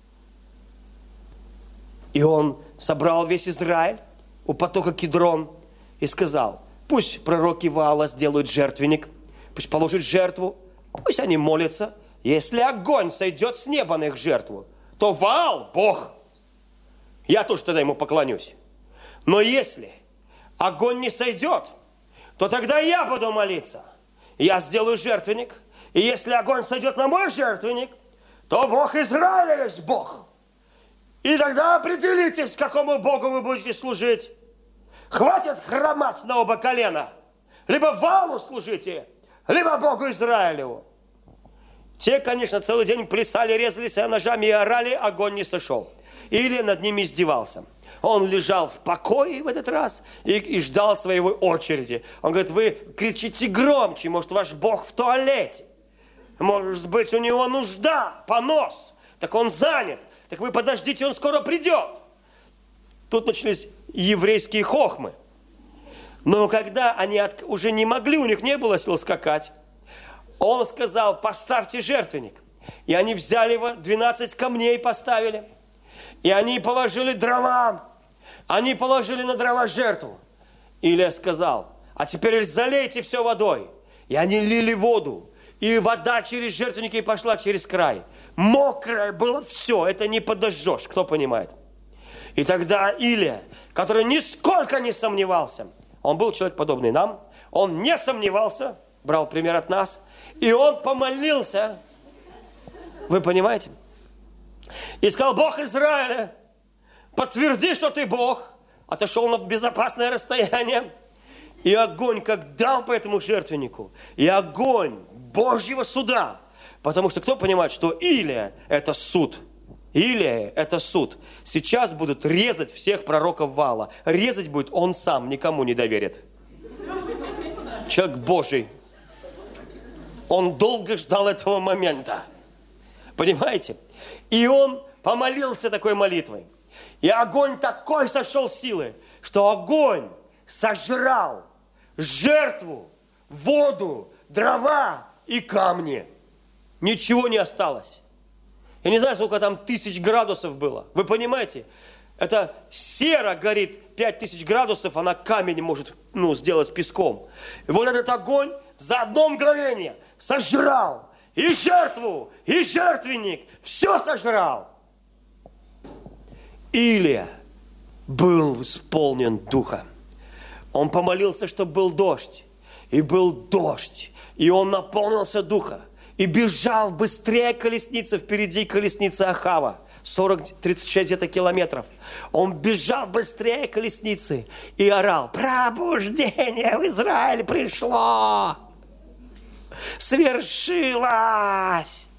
И он собрал весь Израиль у потока Кидрон и сказал, пусть пророки Ваала сделают жертвенник, пусть положат жертву, пусть они молятся. Если огонь сойдет с неба на их жертву, то Ваал – Бог. Я тоже тогда ему поклонюсь. Но если огонь не сойдет, то тогда я буду молиться. Я сделаю жертвенник. И если огонь сойдет на мой жертвенник, то Бог Израиля есть Бог. И тогда определитесь, какому Богу вы будете служить. Хватит хромать на оба колена. Либо Ваалу служите, либо Богу Израилеву. Те, конечно, целый день плясали, резали себя ножами и орали, огонь не сошел. Или над ними издевался. Он лежал в покое в этот раз и ждал своей очереди. Он говорит, вы кричите громче, может, ваш Бог в туалете. Может быть, у него нужда, понос. Так он занят. Так вы подождите, он скоро придет. Тут начались еврейские хохмы. Но когда они уже не могли, у них не было сил скакать, он сказал, поставьте жертвенник. И они взяли его, 12 камней поставили. И они положили дрова. Они положили на дрова жертву. Илия сказал, а теперь залейте все водой. И они лили воду. И вода через жертвенники пошла через край. мокрое было все, это не подожжешь, кто понимает. И тогда Илия, который нисколько не сомневался, он был человек, подобный нам, он не сомневался, брал пример от нас, и он помолился. Вы понимаете? И сказал: Бог Израиля, подтверди, что ты Бог. Отошел на безопасное расстояние. И огонь, как дал по этому жертвеннику, и огонь Божьего суда. Потому что кто понимает, что Илия – это суд? Илия – это суд. Сейчас будут резать всех пророков Ваала. Резать будет он сам, никому не доверит. Человек Божий. Он долго ждал этого момента. Понимаете? И он помолился такой молитвой. И огонь такой сошел силы, что огонь сожрал жертву, воду, дрова и камни. Ничего не осталось. Я не знаю, сколько там 1000 градусов было. Вы понимаете? Это сера горит 5000 градусов, она камень может сделать песком. И вот этот огонь за одно мгновение сожрал и жертву, и жертвенник. Все сожрал. Илия был исполнен духа. Он помолился, чтобы был дождь. И был дождь. И он наполнился духа. И бежал быстрее колесницы, впереди колесницы Ахава. 36 где-то километров. Он бежал быстрее колесницы и орал: пробуждение в Израиль пришло! Свершилось!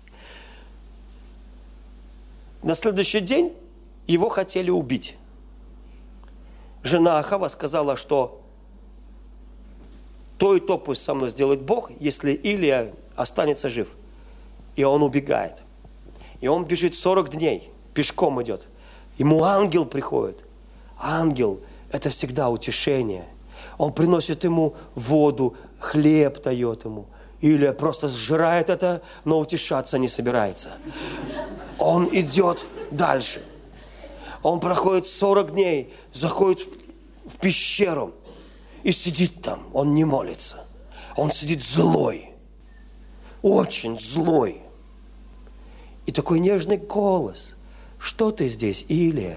На следующий день его хотели убить. Жена Ахава сказала, что то и то пусть со мной сделает Бог, если Илия останется жив. И он убегает. И он бежит 40 дней, пешком идет. Ему ангел приходит. Ангел – это всегда утешение. Он приносит ему воду, хлеб дает ему. Илия просто сжирает это, но утешаться не собирается. Он идет дальше. Он проходит 40 дней, заходит в пещеру и сидит там. Он не молится. Он сидит злой. Очень злой. И такой нежный голос: что ты здесь, Илия?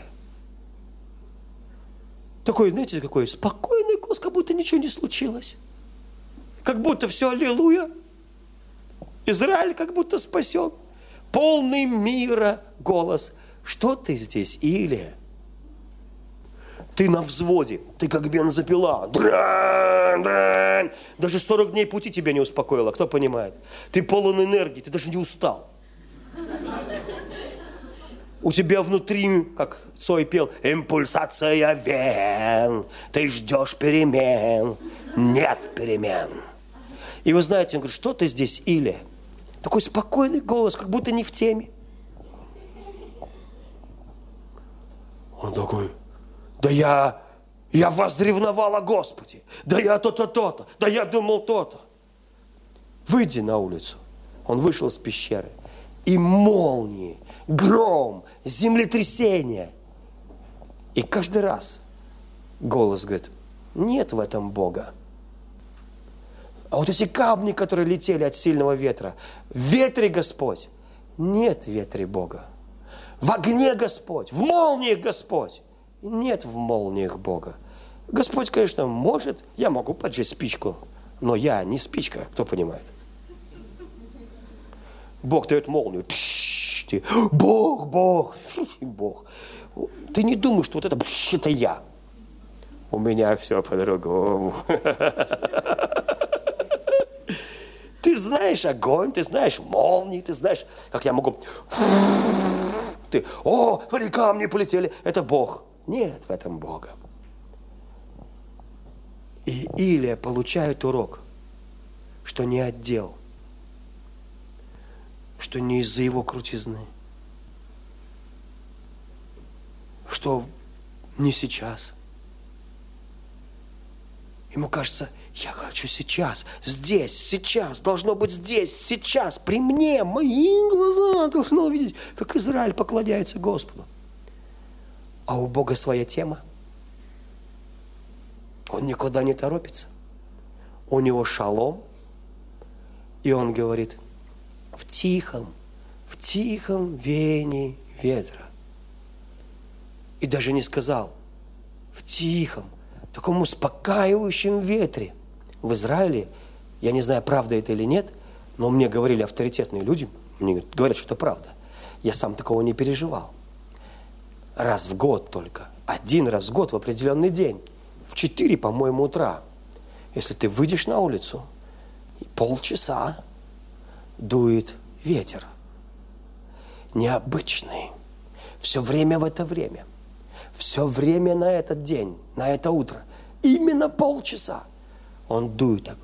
Такой, знаете, какой спокойный голос, как будто ничего не случилось. Как будто все аллилуйя. Израиль как будто спасен. Полный мира голос: что ты здесь, Илия? Ты на взводе, ты как бензопила. Дрань, дрань. Даже 40 дней пути тебя не успокоило, кто понимает? Ты полон энергии, ты даже не устал. У тебя внутри, как Цой пел, импульсация вен. Ты ждешь перемен. Нет перемен. И вы знаете, он говорит: что ты здесь, Илия? Такой спокойный голос, как будто не в теме. Он такой: да я возревновал о Господе. Да я то-то, то-то. Да я думал то-то. Выйди на улицу. Он вышел из пещеры. И молнии, гром, землетрясение. И каждый раз голос говорит: нет в этом Бога. А вот эти камни, которые летели от сильного ветра, в ветре Господь, нет в ветре Бога. В огне Господь, в молниях Господь, нет в молниях Бога. Господь, конечно, может, я могу поджечь спичку, но я не спичка, кто понимает? Бог дает молнию. Пш, ты, Бог, Бог, Бог. Ты не думаешь, что вот это я. У меня все по-другому. Ты знаешь огонь, ты знаешь молнии, ты знаешь, как я могу... Ты, о, смотри, камни полетели. Это Бог. Нет в этом Бога. И Илия получает урок, что не отдел, что не из-за его крутизны, что не сейчас. Ему кажется: я хочу сейчас, здесь, сейчас, должно быть здесь, сейчас, при мне, мои глаза должны увидеть, как Израиль поклоняется Господу. А у Бога своя тема. Он никуда не торопится. У него шалом. И он говорит: в тихом, в тихом веянии ветра. И даже не сказал, в тихом, таком успокаивающем ветре. В Израиле, я не знаю, правда это или нет, но мне говорили авторитетные люди, мне говорят, что это правда. Я сам такого не переживал. Раз в год только, один раз в год в определенный день, в 4, по-моему, утра, если ты выйдешь на улицу, полчаса дует ветер. Необычный. Все время в это время. Все время на этот день, на это утро. Именно полчаса. Он дует так.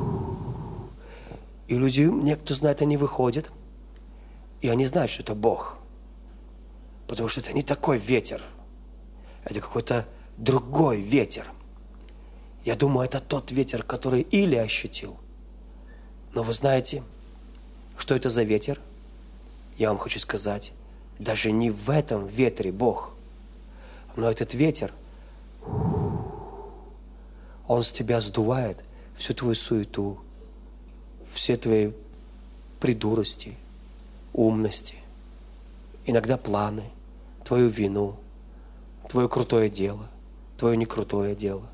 И люди, некоторые знают, они выходят, и они знают, что это Бог. Потому что это не такой ветер. Это какой-то другой ветер. Я думаю, это тот ветер, который Илия ощутил. Но вы знаете, что это за ветер? Я вам хочу сказать, даже не в этом ветре Бог. Но этот ветер, он с тебя сдувает всю твою суету, все твои придурости, умности, иногда планы, твою вину, твое крутое дело, твое некрутое дело.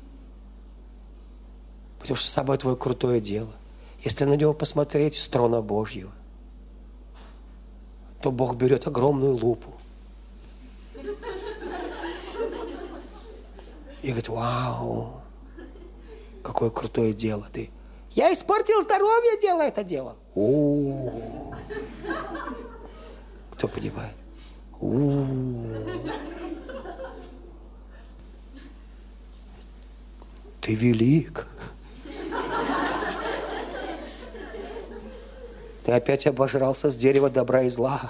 Потому что самое твое крутое дело, если на него посмотреть с трона Божьего, то Бог берет огромную лупу и говорит, вау, какое крутое дело ты. Я испортил здоровье, делая это дело. О-о-о. Кто понимает? Ты велик. Ты опять обожрался с дерева добра и зла.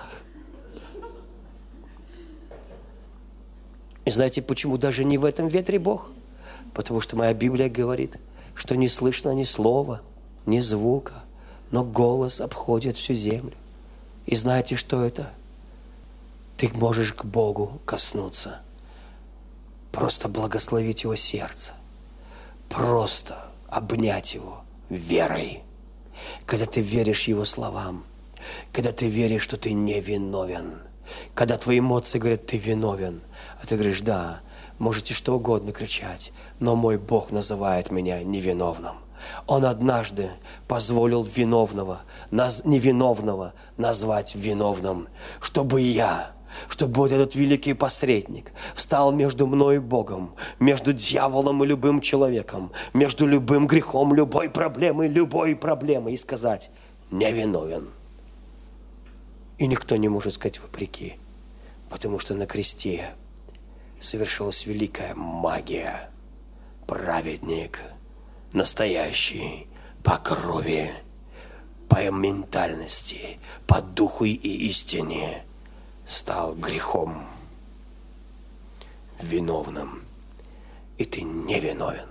И знаете, почему даже не в этом ветре Бог? Потому что моя Библия говорит, что не слышно ни слова, ни звука, но голос обходит всю землю. И знаете, что это? Ты можешь к Богу коснуться, просто благословить Его сердце, просто обнять Его верой. Когда ты веришь Его словам, когда ты веришь, что ты невиновен, когда твои эмоции говорят, ты виновен, а ты говоришь, да, можете что угодно кричать, но мой Бог называет меня невиновным. Он однажды позволил невиновного назвать виновным, чтобы вот этот великий посредник встал между мной и Богом, между дьяволом и любым человеком, между любым грехом, любой проблемой, и сказать, невиновен. И никто не может сказать вопреки, потому что на кресте совершилась великая магия. Праведник, настоящий, по крови, по ментальности, по духу и истине, стал грехом, виновным, и ты не виновен.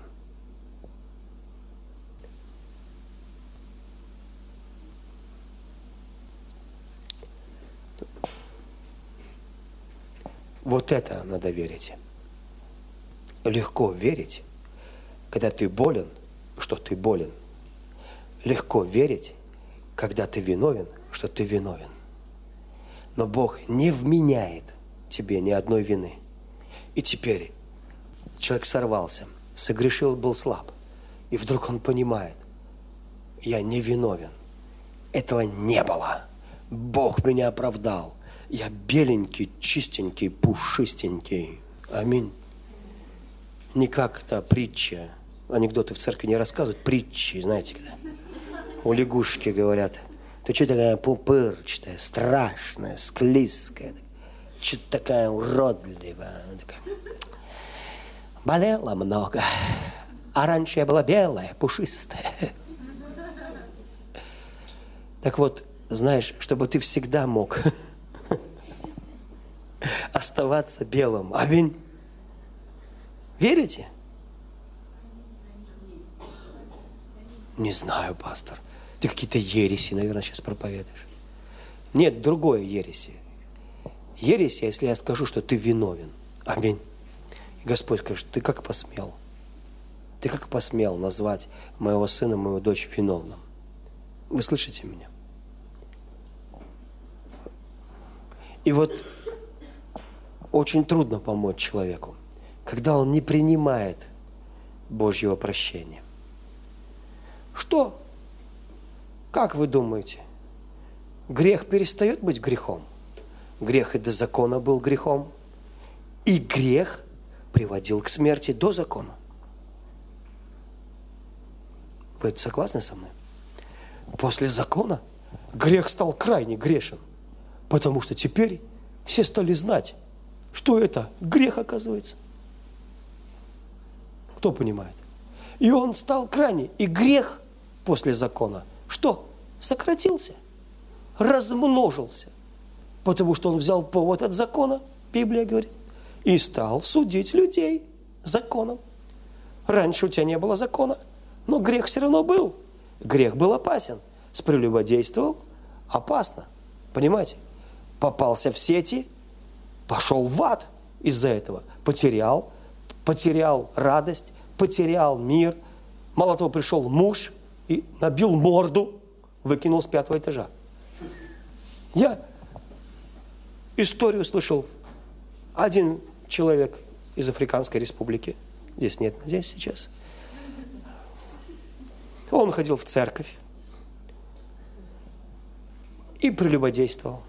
Вот это надо верить. Легко верить, когда ты болен, что ты болен. Легко верить, когда ты виновен, что ты виновен. Но Бог не вменяет тебе ни одной вины. И теперь человек сорвался, согрешил, был слаб. И вдруг он понимает, я не виновен. Этого не было. Бог меня оправдал. Я беленький, чистенький, пушистенький. Аминь. Не как та притча. Анекдоты в церкви не рассказывают. Притчи, знаете, когда у лягушки говорят, ты что такая пупырчатая, страшная, склизкая, что-то такая уродливая. Такая. Болела много, а раньше я была белая, пушистая. Так вот, знаешь, чтобы ты всегда мог оставаться белым. Аминь. Верите? Не знаю, пастор. Ты какие-то ереси, наверное, сейчас проповедуешь. Нет, другое ереси. Ересь, если я скажу, что ты виновен. Аминь. И Господь скажет, ты как посмел? Ты как посмел назвать моего сына, мою дочь виновным? Вы слышите меня? И вот очень трудно помочь человеку, когда он не принимает Божьего прощения. Что? Как вы думаете? Грех перестает быть грехом? Грех и до закона был грехом. И грех приводил к смерти до закона. Вы согласны со мной? После закона грех стал крайне грешен, потому что теперь все стали знать, что это грех, оказывается. Кто понимает? И он стал крайне. И грех после закона, что? Сократился, размножился, потому что он взял повод от закона, Библия говорит, и стал судить людей законом. Раньше у тебя не было закона, но грех все равно был. Грех был опасен. Прелюбодействовал, опасно. Понимаете? Попался в сети, пошел в ад из-за этого. Потерял радость, потерял мир. Мало того, пришел муж и набил морду, выкинул с 5-го этажа. Я историю слышал. Один человек из Африканской республики, здесь нет, надеюсь, сейчас, он ходил в церковь и прелюбодействовал.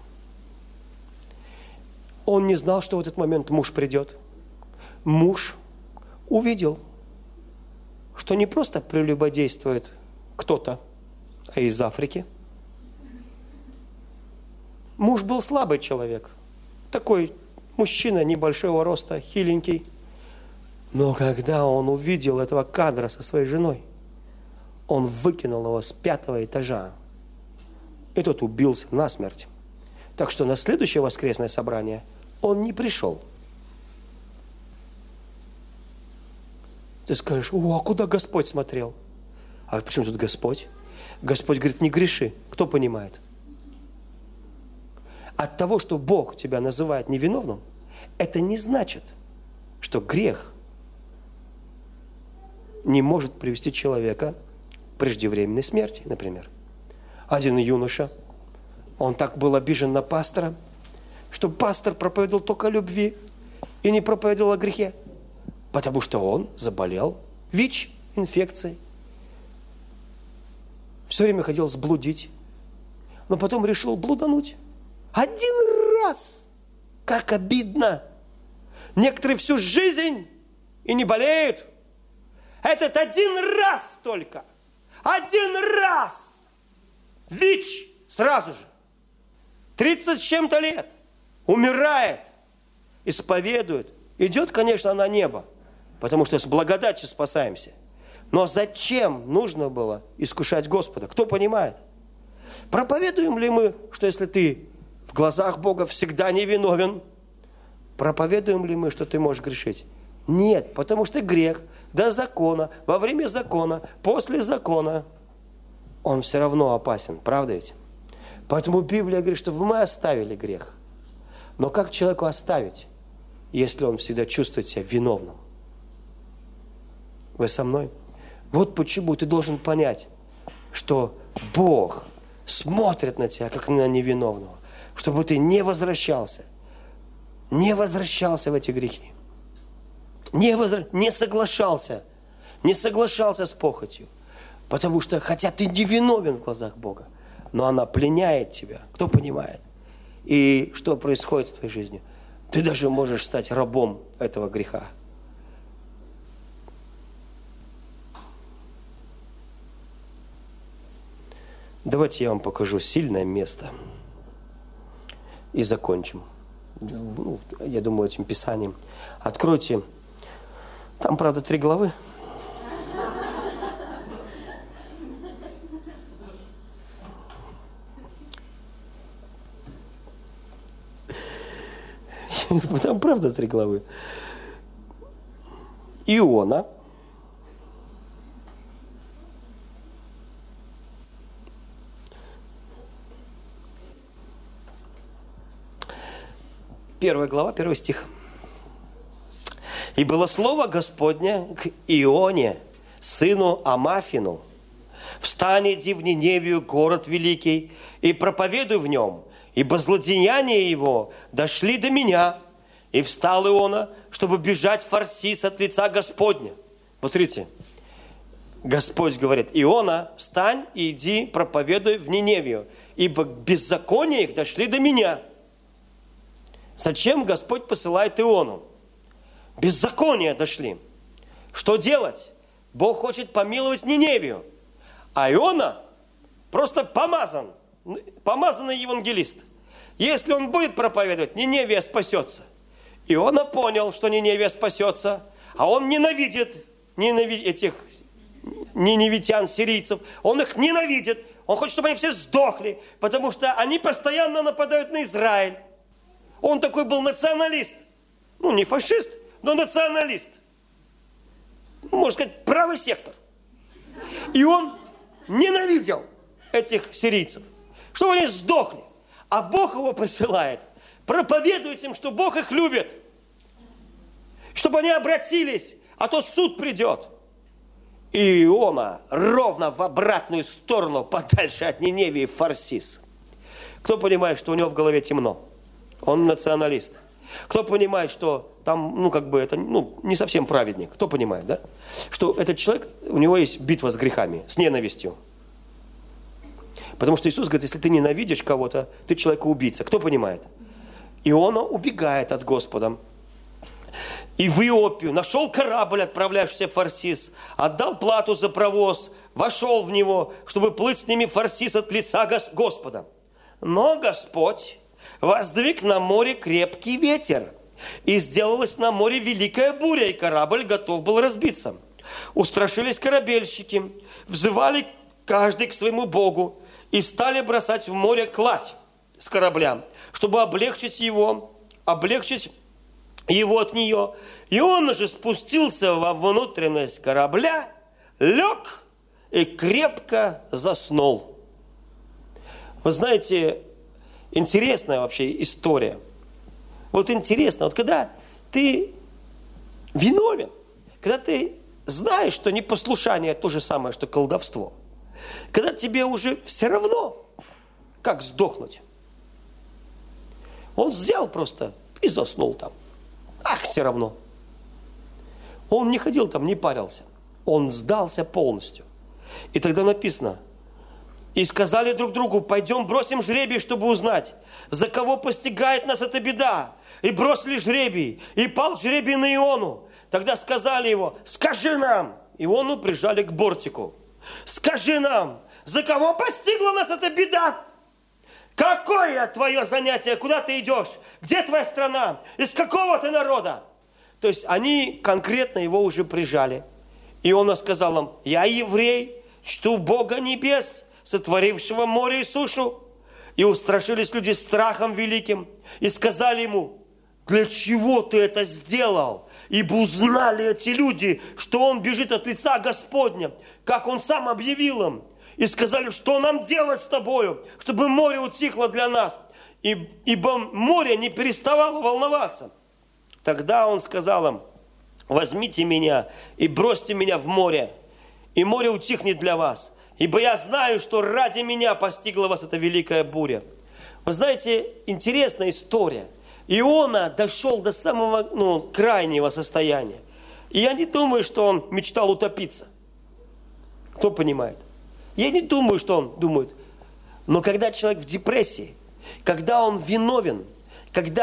Он не знал, что в этот момент муж придет. Муж увидел, что не просто прелюбодействует кто-то, а из Африки. Муж был слабый человек, такой мужчина небольшого роста, хиленький. Но когда он увидел этого кадра со своей женой, он выкинул его с 5-го этажа. И тот убился насмерть. Так что на следующее воскресное собрание он не пришел. Ты скажешь: о, а куда Господь смотрел? А почему тут Господь? Господь говорит: не греши. Кто понимает? От того, что Бог тебя называет невиновным, это не значит, что грех не может привести человека к преждевременной смерти, например. Один юноша, он так был обижен на пастора, что пастор проповедовал только о любви и не проповедовал о грехе, потому что он заболел ВИЧ, инфекцией. Все время хотел сблудить, но потом решил блудануть. Один раз! Как обидно! Некоторые всю жизнь и не болеют. Этот один раз только. Один раз! ВИЧ сразу же. 30 с чем-то лет. Умирает. Исповедует. Идет, конечно, на небо. Потому что с благодатью спасаемся. Но зачем нужно было искушать Господа? Кто понимает? Проповедуем ли мы, что если ты в глазах Бога всегда невиновен, проповедуем ли мы, что ты можешь грешить? Нет, потому что грех до закона, во время закона, после закона, он все равно опасен, правда ведь? Поэтому Библия говорит, чтобы мы оставили грех. Но как человеку оставить, если он всегда чувствует себя виновным? Вы со мной? Вот почему ты должен понять, что Бог смотрит на тебя, как на невиновного, чтобы ты не возвращался в эти грехи, не соглашался с похотью, потому что, хотя ты невиновен в глазах Бога, но она пленяет тебя, кто понимает? И что происходит в твоей жизни? Ты даже можешь стать рабом этого греха. Давайте я вам покажу сильное место. И закончим. Я думаю, этим писанием. Откройте. Там, правда, 3 главы. Там, правда, 3 главы. Иона. Первая глава, 1 стих. «И было слово Господне к Ионе, сыну Амафину: встань, иди в Ниневию, город великий, и проповедуй в нем, ибо злодеяния его дошли до меня. И встал Иона, чтобы бежать в Фарсис от лица Господня. Вот смотрите, Господь говорит: Иона, встань и иди, проповедуй в Ниневию, ибо беззакония их дошли до меня. Зачем Господь посылает Иону? Беззакония дошли. Что делать? Бог хочет помиловать Ниневию. А Иона просто помазан, помазанный евангелист. Если он будет проповедовать, Ниневия спасется. Иона понял, что Ниневия спасется, а он ненавидит этих ниневитян, сирийцев. Он их ненавидит. Он хочет, чтобы они все сдохли, потому что они постоянно нападают на Израиль. Он такой был националист. Ну, не фашист, но националист. Можно сказать, правый сектор. И он ненавидел этих сирийцев, чтобы они сдохли. А Бог его посылает проповедовать им, что Бог их любит, чтобы они обратились, а то суд придет. И Иона ровно в обратную сторону, подальше от Ниневии, в Фарсис. Кто понимает, что у него в голове темно? Он националист. Кто понимает, что там, это, не совсем праведник? Кто понимает, да? Что этот человек, у него есть битва с грехами, с ненавистью. Потому что Иисус говорит, если ты ненавидишь кого-то, ты человека-убийца. Кто понимает? Иона убегает от Господа. И в Иопию нашел корабль, отправляющийся в Фарсис, отдал плату за провоз, вошел в него, чтобы плыть с ними в Фарсис от лица Господа. Но Господь воздвиг на море крепкий ветер, и сделалась на море великая буря, и корабль готов был разбиться. Устрашились корабельщики, взывали каждый к своему Богу, и стали бросать в море кладь с корабля, чтобы облегчить его от нее. И он же спустился во внутренность корабля, лег и крепко заснул. Вы знаете, интересная вообще история. Вот интересно, вот когда ты виновен, когда ты знаешь, что непослушание то же самое, что колдовство, когда тебе уже все равно, как сдохнуть. Он взял просто и заснул там. Ах, все равно. Он не ходил там, не парился. Он сдался полностью. И тогда написано: и сказали друг другу: пойдем бросим жребий, чтобы узнать, за кого постигает нас эта беда. И бросили жребий, и пал жребий на Иону. Тогда сказали его: скажи нам. Иону прижали к бортику. Скажи нам, за кого постигла нас эта беда? Какое твое занятие? Куда ты идешь? Где твоя страна? Из какого ты народа? То есть они конкретно его уже прижали. И он сказал им: я еврей, чту Бога небес, сотворившего море и сушу. И устрашились люди страхом великим. И сказали ему: для чего ты это сделал? Ибо узнали эти люди, что он бежит от лица Господня, как он сам объявил им. И сказали: что нам делать с тобою, чтобы море утихло для нас? Ибо море не переставало волноваться. Тогда он сказал им: возьмите меня и бросьте меня в море, и море утихнет для вас. Ибо я знаю, что ради меня постигла вас эта великая буря. Вы знаете, интересная история. Иона дошел до самого крайнего состояния. И я не думаю, что он мечтал утопиться. Кто понимает? Я не думаю, что он думает. Но когда человек в депрессии, когда он виновен, когда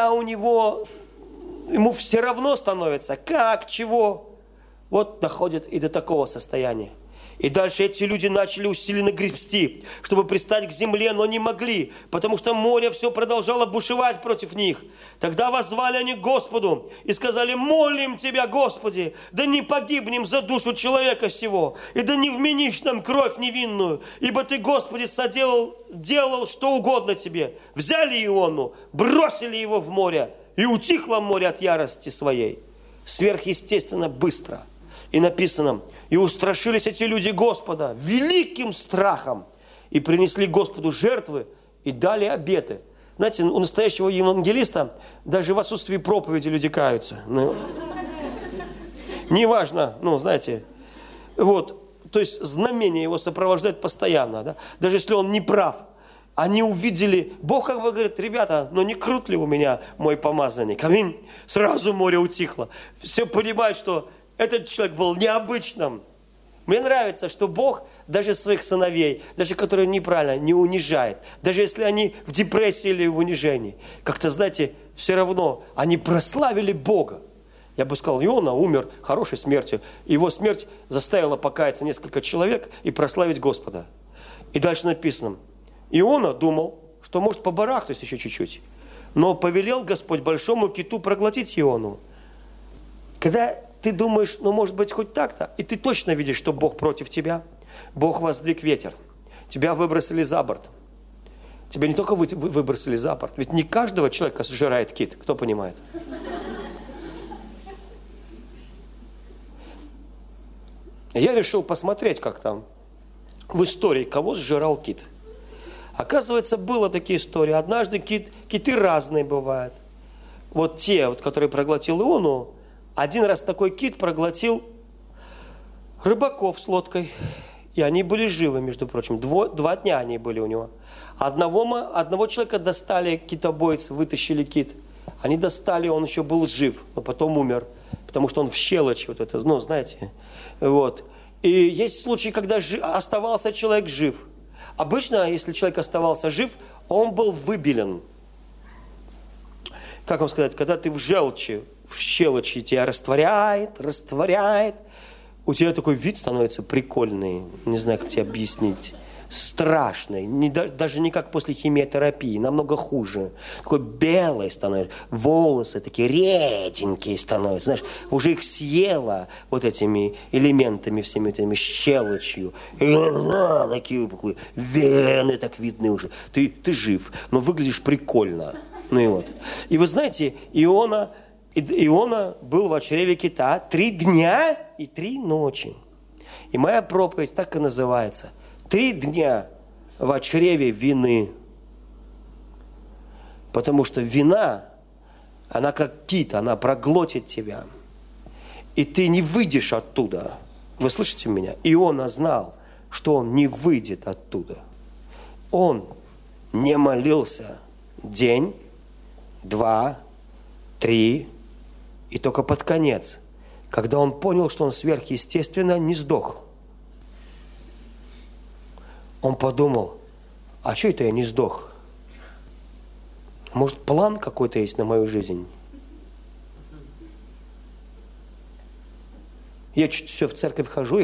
ему все равно становится, как, чего, вот доходит и до такого состояния. И дальше эти люди начали усиленно гребсти, чтобы пристать к земле, но не могли, потому что море все продолжало бушевать против них. Тогда воззвали они к Господу и сказали: молим Тебя, Господи, да не погибнем за душу человека сего, и да не вменишь нам кровь невинную, ибо Ты, Господи, делал что угодно Тебе. Взяли Иону, бросили его в море, и утихло море от ярости своей. Сверхъестественно быстро. И написано: и устрашились эти люди Господа великим страхом, и принесли Господу жертвы, и дали обеты. Знаете, у настоящего евангелиста даже в отсутствии проповеди люди каются. Неважно, знаете, то есть знамение его сопровождает постоянно, да? Даже если он не прав, они увидели, Бог как бы говорит, ребята, ну не крут ли у меня мой помазанник? Аминь. Сразу море утихло. Все понимают, что этот человек был необычным. Мне нравится, что Бог даже своих сыновей, даже которые неправильно, не унижает. Даже если они в депрессии или в унижении. Как-то, знаете, все равно они прославили Бога. Я бы сказал, Иона умер хорошей смертью. Его смерть заставила покаяться несколько человек и прославить Господа. И дальше написано, Иона думал, что может побарахтать еще чуть-чуть. Но повелел Господь большому киту проглотить Иону. Когда ты думаешь, ну может быть хоть так-то, и ты точно видишь, что Бог против тебя, Бог воздвиг ветер, тебя выбросили за борт. Тебя не только выбросили за борт, ведь не каждого человека сжирает кит, кто понимает? Я решил посмотреть, как там в истории, кого сжирал кит. Оказывается, было такие истории. Однажды киты разные бывают. Вот те, которые проглотил Иону, один раз такой кит проглотил рыбаков с лодкой. И они были живы, между прочим. 2 дня они были у него. Одного человека достали китобойцы, вытащили кит. Они достали, он еще был жив, но потом умер. Потому что он в щелочь, вот это, ну, знаете. Вот. И есть случаи, когда оставался человек жив. Обычно, если человек оставался жив, он был выбелен. Как вам сказать, когда ты в щелочи тебя растворяет, у тебя такой вид становится прикольный, не знаю, как тебе объяснить, страшный, даже не как после химиотерапии, намного хуже. Такой белый становится, волосы такие реденькие становятся, знаешь, уже их съела вот этими элементами, всеми этими щелочью. Такие выпуклые, вены так видны уже. Ты жив, но выглядишь прикольно. Ну и вот. И вы знаете, Иона был в чреве кита 3 дня и 3 ночи. И моя проповедь так и называется. 3 дня в чреве вины. Потому что вина, она как кит, она проглотит тебя. И ты не выйдешь оттуда. Вы слышите меня? Иона знал, что он не выйдет оттуда. Он не молился день, 2, 3, и только под конец, когда он понял, что он сверхъестественно не сдох. Он подумал, а что это я не сдох? Может, план какой-то есть на мою жизнь? Я чуть все в церковь хожу,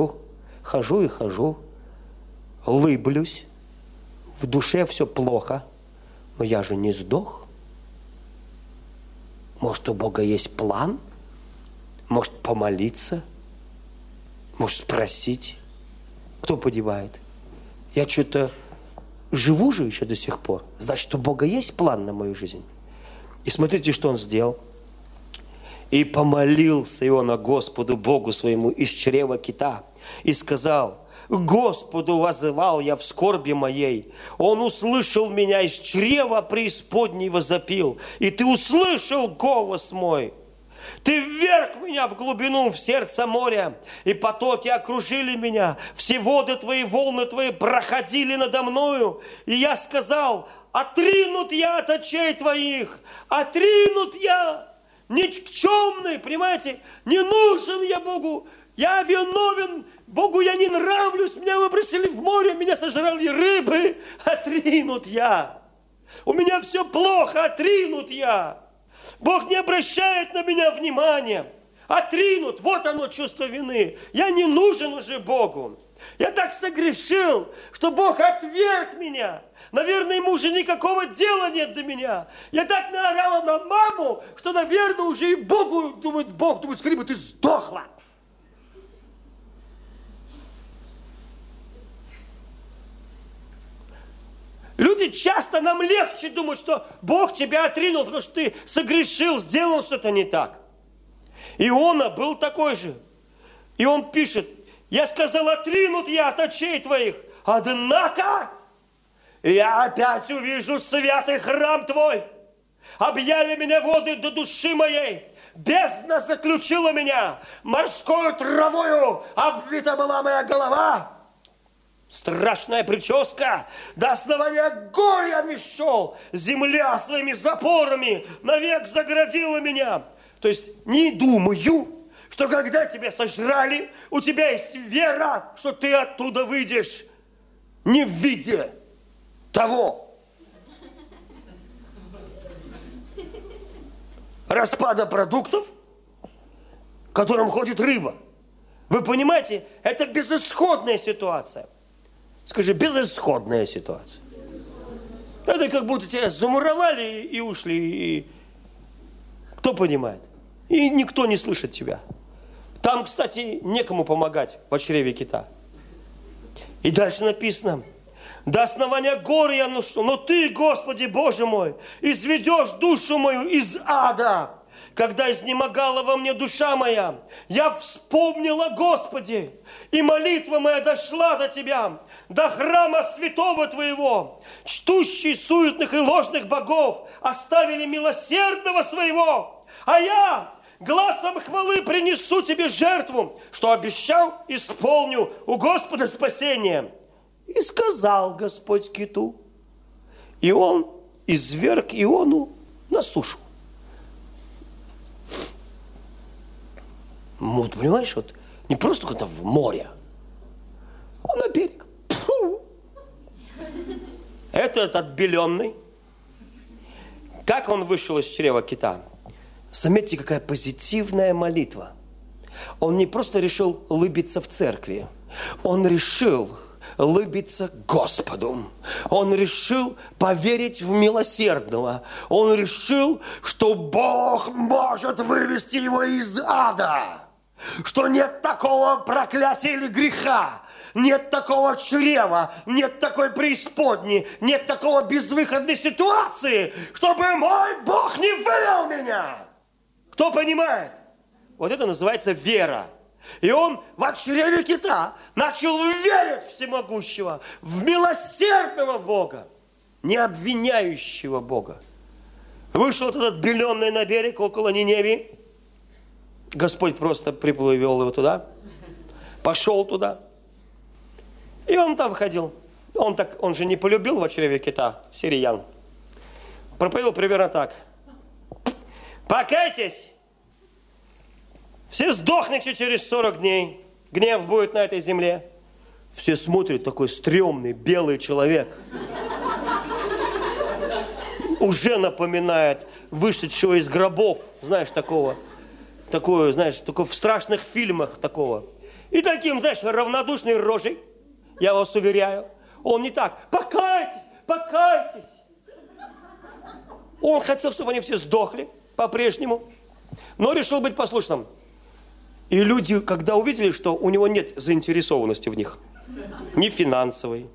лыблюсь, в душе все плохо, но я же не сдох. Может, у Бога есть план? Может, помолиться? Может, спросить? Кто подевает? Я что-то живу же еще до сих пор. Значит, у Бога есть план на мою жизнь. И смотрите, что он сделал. И помолился Иона Господу Богу своему из чрева кита. И сказал, Господу воззвал я в скорби моей. Он услышал меня, из чрева преисподней возопил. И ты услышал голос мой. Ты вверг меня в глубину, в сердце моря, и потоки окружили меня. Все воды твои, волны твои проходили надо мною. И я сказал, отринут я от очей твоих, отринут я, никчемный, понимаете, не нужен я Богу, я виновен, Богу я не нравлюсь, меня выбросили в море, меня сожрали рыбы, отринут я. У меня все плохо, отринут я. Бог не обращает на меня внимания. Отринут, вот оно чувство вины. Я не нужен уже Богу. Я так согрешил, что Бог отверг меня. Наверное, ему уже никакого дела нет до меня. Я так наорала на маму, что, наверное, уже и Бог думает, скорее бы ты сдохла. Люди часто, нам легче думать, что Бог тебя отринул, потому что ты согрешил, сделал что-то не так. Иона был такой же. И он пишет, я сказал, отринут я от очей твоих, однако я опять увижу святый храм твой. Объяли меня воды до души моей. Бездна заключила меня, морскою травою обвита была моя голова. страшная прическа, до основания гор я не шел, земля своими запорами навек заградила меня. То есть не думаю, что когда тебя сожрали, у тебя есть вера, что ты оттуда выйдешь, не в виде того распада продуктов, в котором ходит рыба. Вы понимаете, это безысходная ситуация. Скажи, безысходная ситуация. Это как будто тебя замуровали и ушли. И кто понимает? И никто не слышит тебя. Там, кстати, некому помогать в чреве кита. И дальше написано: до основания гор я ношу, но ты, Господи Боже мой, изведешь душу мою из ада. Когда изнемогала во мне душа моя, я вспомнила, Господи, и молитва моя дошла до Тебя, до храма святого Твоего. Чтущие суетных и ложных богов оставили милосердного своего, а я гласом хвалы принесу Тебе жертву, что обещал, исполню у Господа спасение. И сказал Господь киту, и он изверг Иону на сушу. Вот, понимаешь, вот не просто как-то в море, а на берег. Фу. Этот отбеленный, как он вышел из чрева кита? Заметьте, какая позитивная молитва. Он не просто решил лыбиться в церкви, он решил лыбиться Господу. Он решил поверить в милосердного. Он решил, что Бог может вывести его из ада. Что нет такого проклятия или греха. Нет такого чрева. Нет такой преисподней. Нет такого безвыходной ситуации, чтобы мой Бог не вывел меня. Кто понимает? Вот это называется вера. И он в чреве кита начал верить в всемогущего, в милосердного Бога, не обвиняющего Бога. Вышел этот беленный на берег около Ниневии. Господь просто приплыл и вел его туда. Пошел туда. И он там ходил. Он же не полюбил в чреве кита сириян. Проповедовал примерно так: покайтесь! Все сдохнете через 40 дней. Гнев будет на этой земле. Все смотрят, такой стрёмный белый человек. Уже напоминает вышедшего из гробов. Знаешь, такого. Такое, знаешь, только в страшных фильмах такого. И таким, знаешь, равнодушной рожей, я вас уверяю, он не так: покайтесь, покайтесь. Он хотел, чтобы они все сдохли по-прежнему, но решил быть послушным. И люди, когда увидели, что у него нет заинтересованности в них, ни финансовой,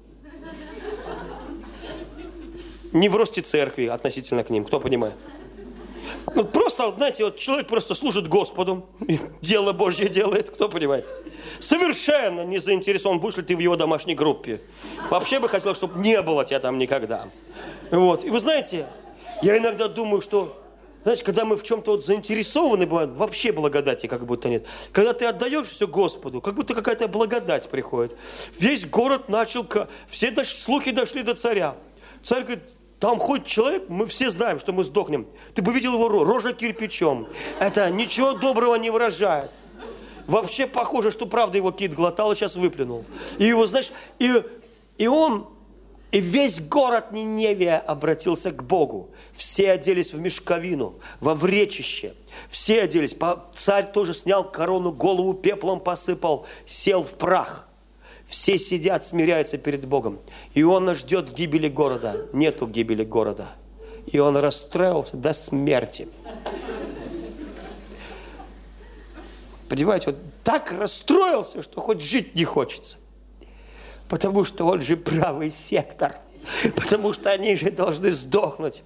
ни в росте церкви относительно к ним, кто понимает? Ну, просто, знаете, вот человек просто служит Господу, дело Божье делает, кто понимает? Совершенно не заинтересован, будешь ли ты в его домашней группе. Вообще бы хотел, чтобы не было тебя там никогда. Вот. И вы знаете, я иногда думаю, что, знаете, когда мы в чем-то вот заинтересованы бываем, вообще благодати как будто нет. Когда ты отдаешь все Господу, как будто какая-то благодать приходит. Весь город начал, все слухи дошли до царя. Царь говорит: там ходит человек, мы все знаем, что мы сдохнем. Ты бы видел его рожа кирпичом. Это ничего доброго не выражает. Вообще похоже, что правда его кит глотал и сейчас выплюнул. И его, знаешь, и весь город Ниневия обратился к Богу. Все оделись в мешковину, во вречище. Все оделись. Царь тоже снял корону, голову пеплом посыпал, сел в прах. Все сидят, смиряются перед Богом. Иона ждет гибели города. Нету гибели города. И он расстроился до смерти. Понимаете, вот так расстроился, что хоть жить не хочется. Потому что он же правый сектор. Потому что они же должны сдохнуть.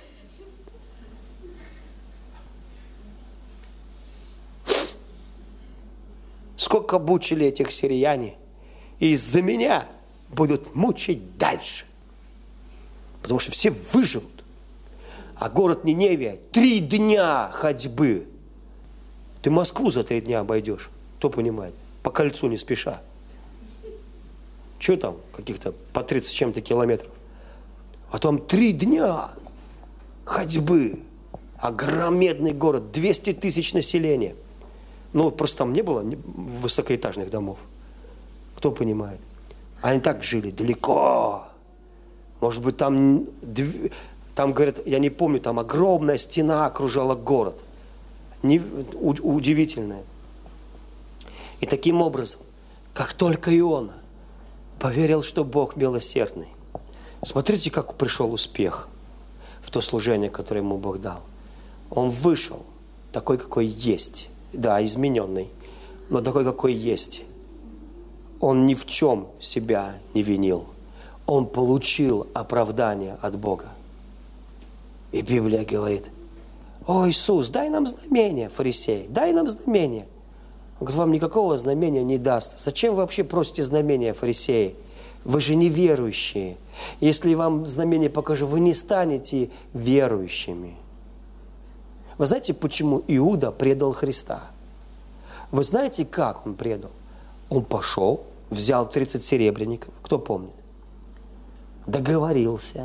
Сколько мучили этих сирияне. И из-за меня будут мучить дальше. Потому что все выживут. А город Ниневия 3 дня ходьбы. Ты Москву за 3 дня обойдешь. Кто понимает? По кольцу не спеша. Что там, каких-то по 30 с чем-то километров. А там 3 дня ходьбы. Огромный город, 200 тысяч населения. Ну, просто там не было высокоэтажных домов. Кто понимает? Они так жили далеко. Может быть, там, говорят, я не помню, там огромная стена окружала город. Удивительная. И таким образом, как только Иона поверил, что Бог милосердный, смотрите, как пришел успех в то служение, которое ему Бог дал. Он вышел такой, какой есть. Да, измененный, но такой, какой есть. Он ни в чем себя не винил. Он получил оправдание от Бога. И Библия говорит: о, Иисус, дай нам знамение, фарисеи, дай нам знамение. Он говорит: вам никакого знамения не даст. Зачем вы вообще просите знамения, фарисеи? Вы же неверующие. Если вам знамение покажу, вы не станете верующими. Вы знаете, почему Иуда предал Христа? Вы знаете, как он предал? Он пошел, взял 30 серебряников. Кто помнит? Договорился.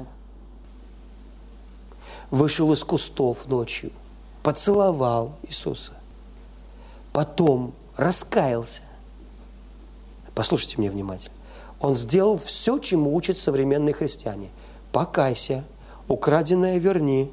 Вышел из кустов ночью. Поцеловал Иисуса. Потом раскаялся. Послушайте меня внимательно. Он сделал все, чему учат современные христиане. Покайся, украденное верни.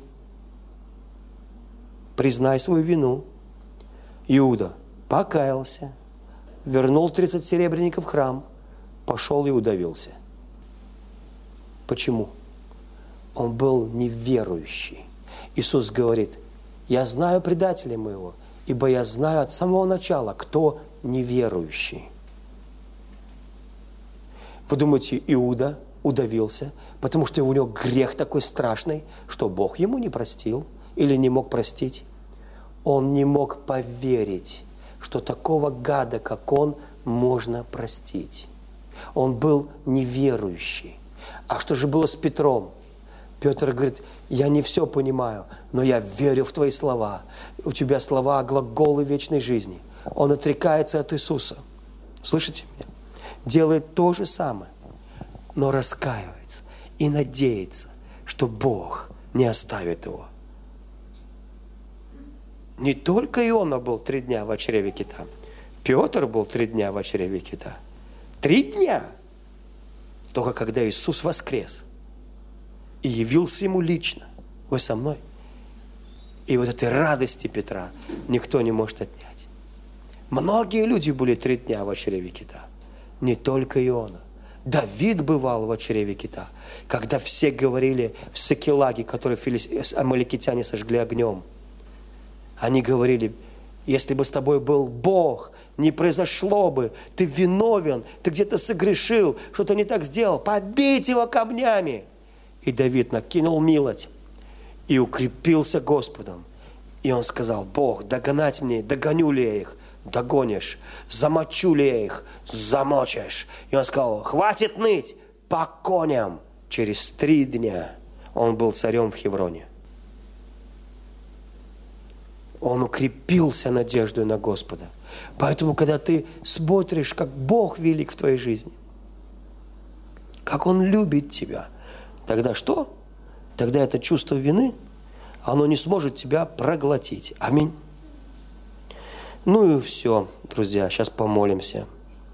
Признай свою вину. Иуда покаялся, вернул 30 серебряников в храм, пошел и удавился. Почему? Он был неверующий. Иисус говорит: я знаю предателя моего, ибо я знаю от самого начала, кто неверующий. Вы думаете, Иуда удавился, потому что у него грех такой страшный, что Бог ему не простил или не мог простить? Он не мог поверить, что такого гада, как он, можно простить. Он был неверующий. А что же было с Петром? Петр говорит: я не все понимаю, но я верю в твои слова. У тебя слова, глаголы вечной жизни. Он отрекается от Иисуса. Слышите меня? Делает то же самое, но раскаивается и надеется, что Бог не оставит его. Не только Иона был 3 дня в чреве кита. Петр был 3 дня в чреве кита. 3 дня. Только когда Иисус воскрес и явился ему лично. Вы со мной? И вот этой радости Петра никто не может отнять. Многие люди были 3 дня в чреве кита. Не только Иона. Давид бывал в чреве кита, когда все говорили в Сикелаге, который амаликитяне сожгли огнем. Они говорили: если бы с тобой был Бог, не произошло бы, ты виновен, ты где-то согрешил, что-то не так сделал, побейте его камнями. И Давид накинул милость и укрепился Господом. И он сказал: Бог, догонять мне, догоню ли я их? Догонишь. Замочу ли я их? Замочишь. И он сказал: хватит ныть, по коням. Через 3 дня он был царем в Хевроне. Он укрепился надеждой на Господа. Поэтому, когда ты смотришь, как Бог велик в твоей жизни, как Он любит тебя, тогда что? Тогда это чувство вины, оно не сможет тебя проглотить. Аминь. Ну и все, друзья, сейчас помолимся.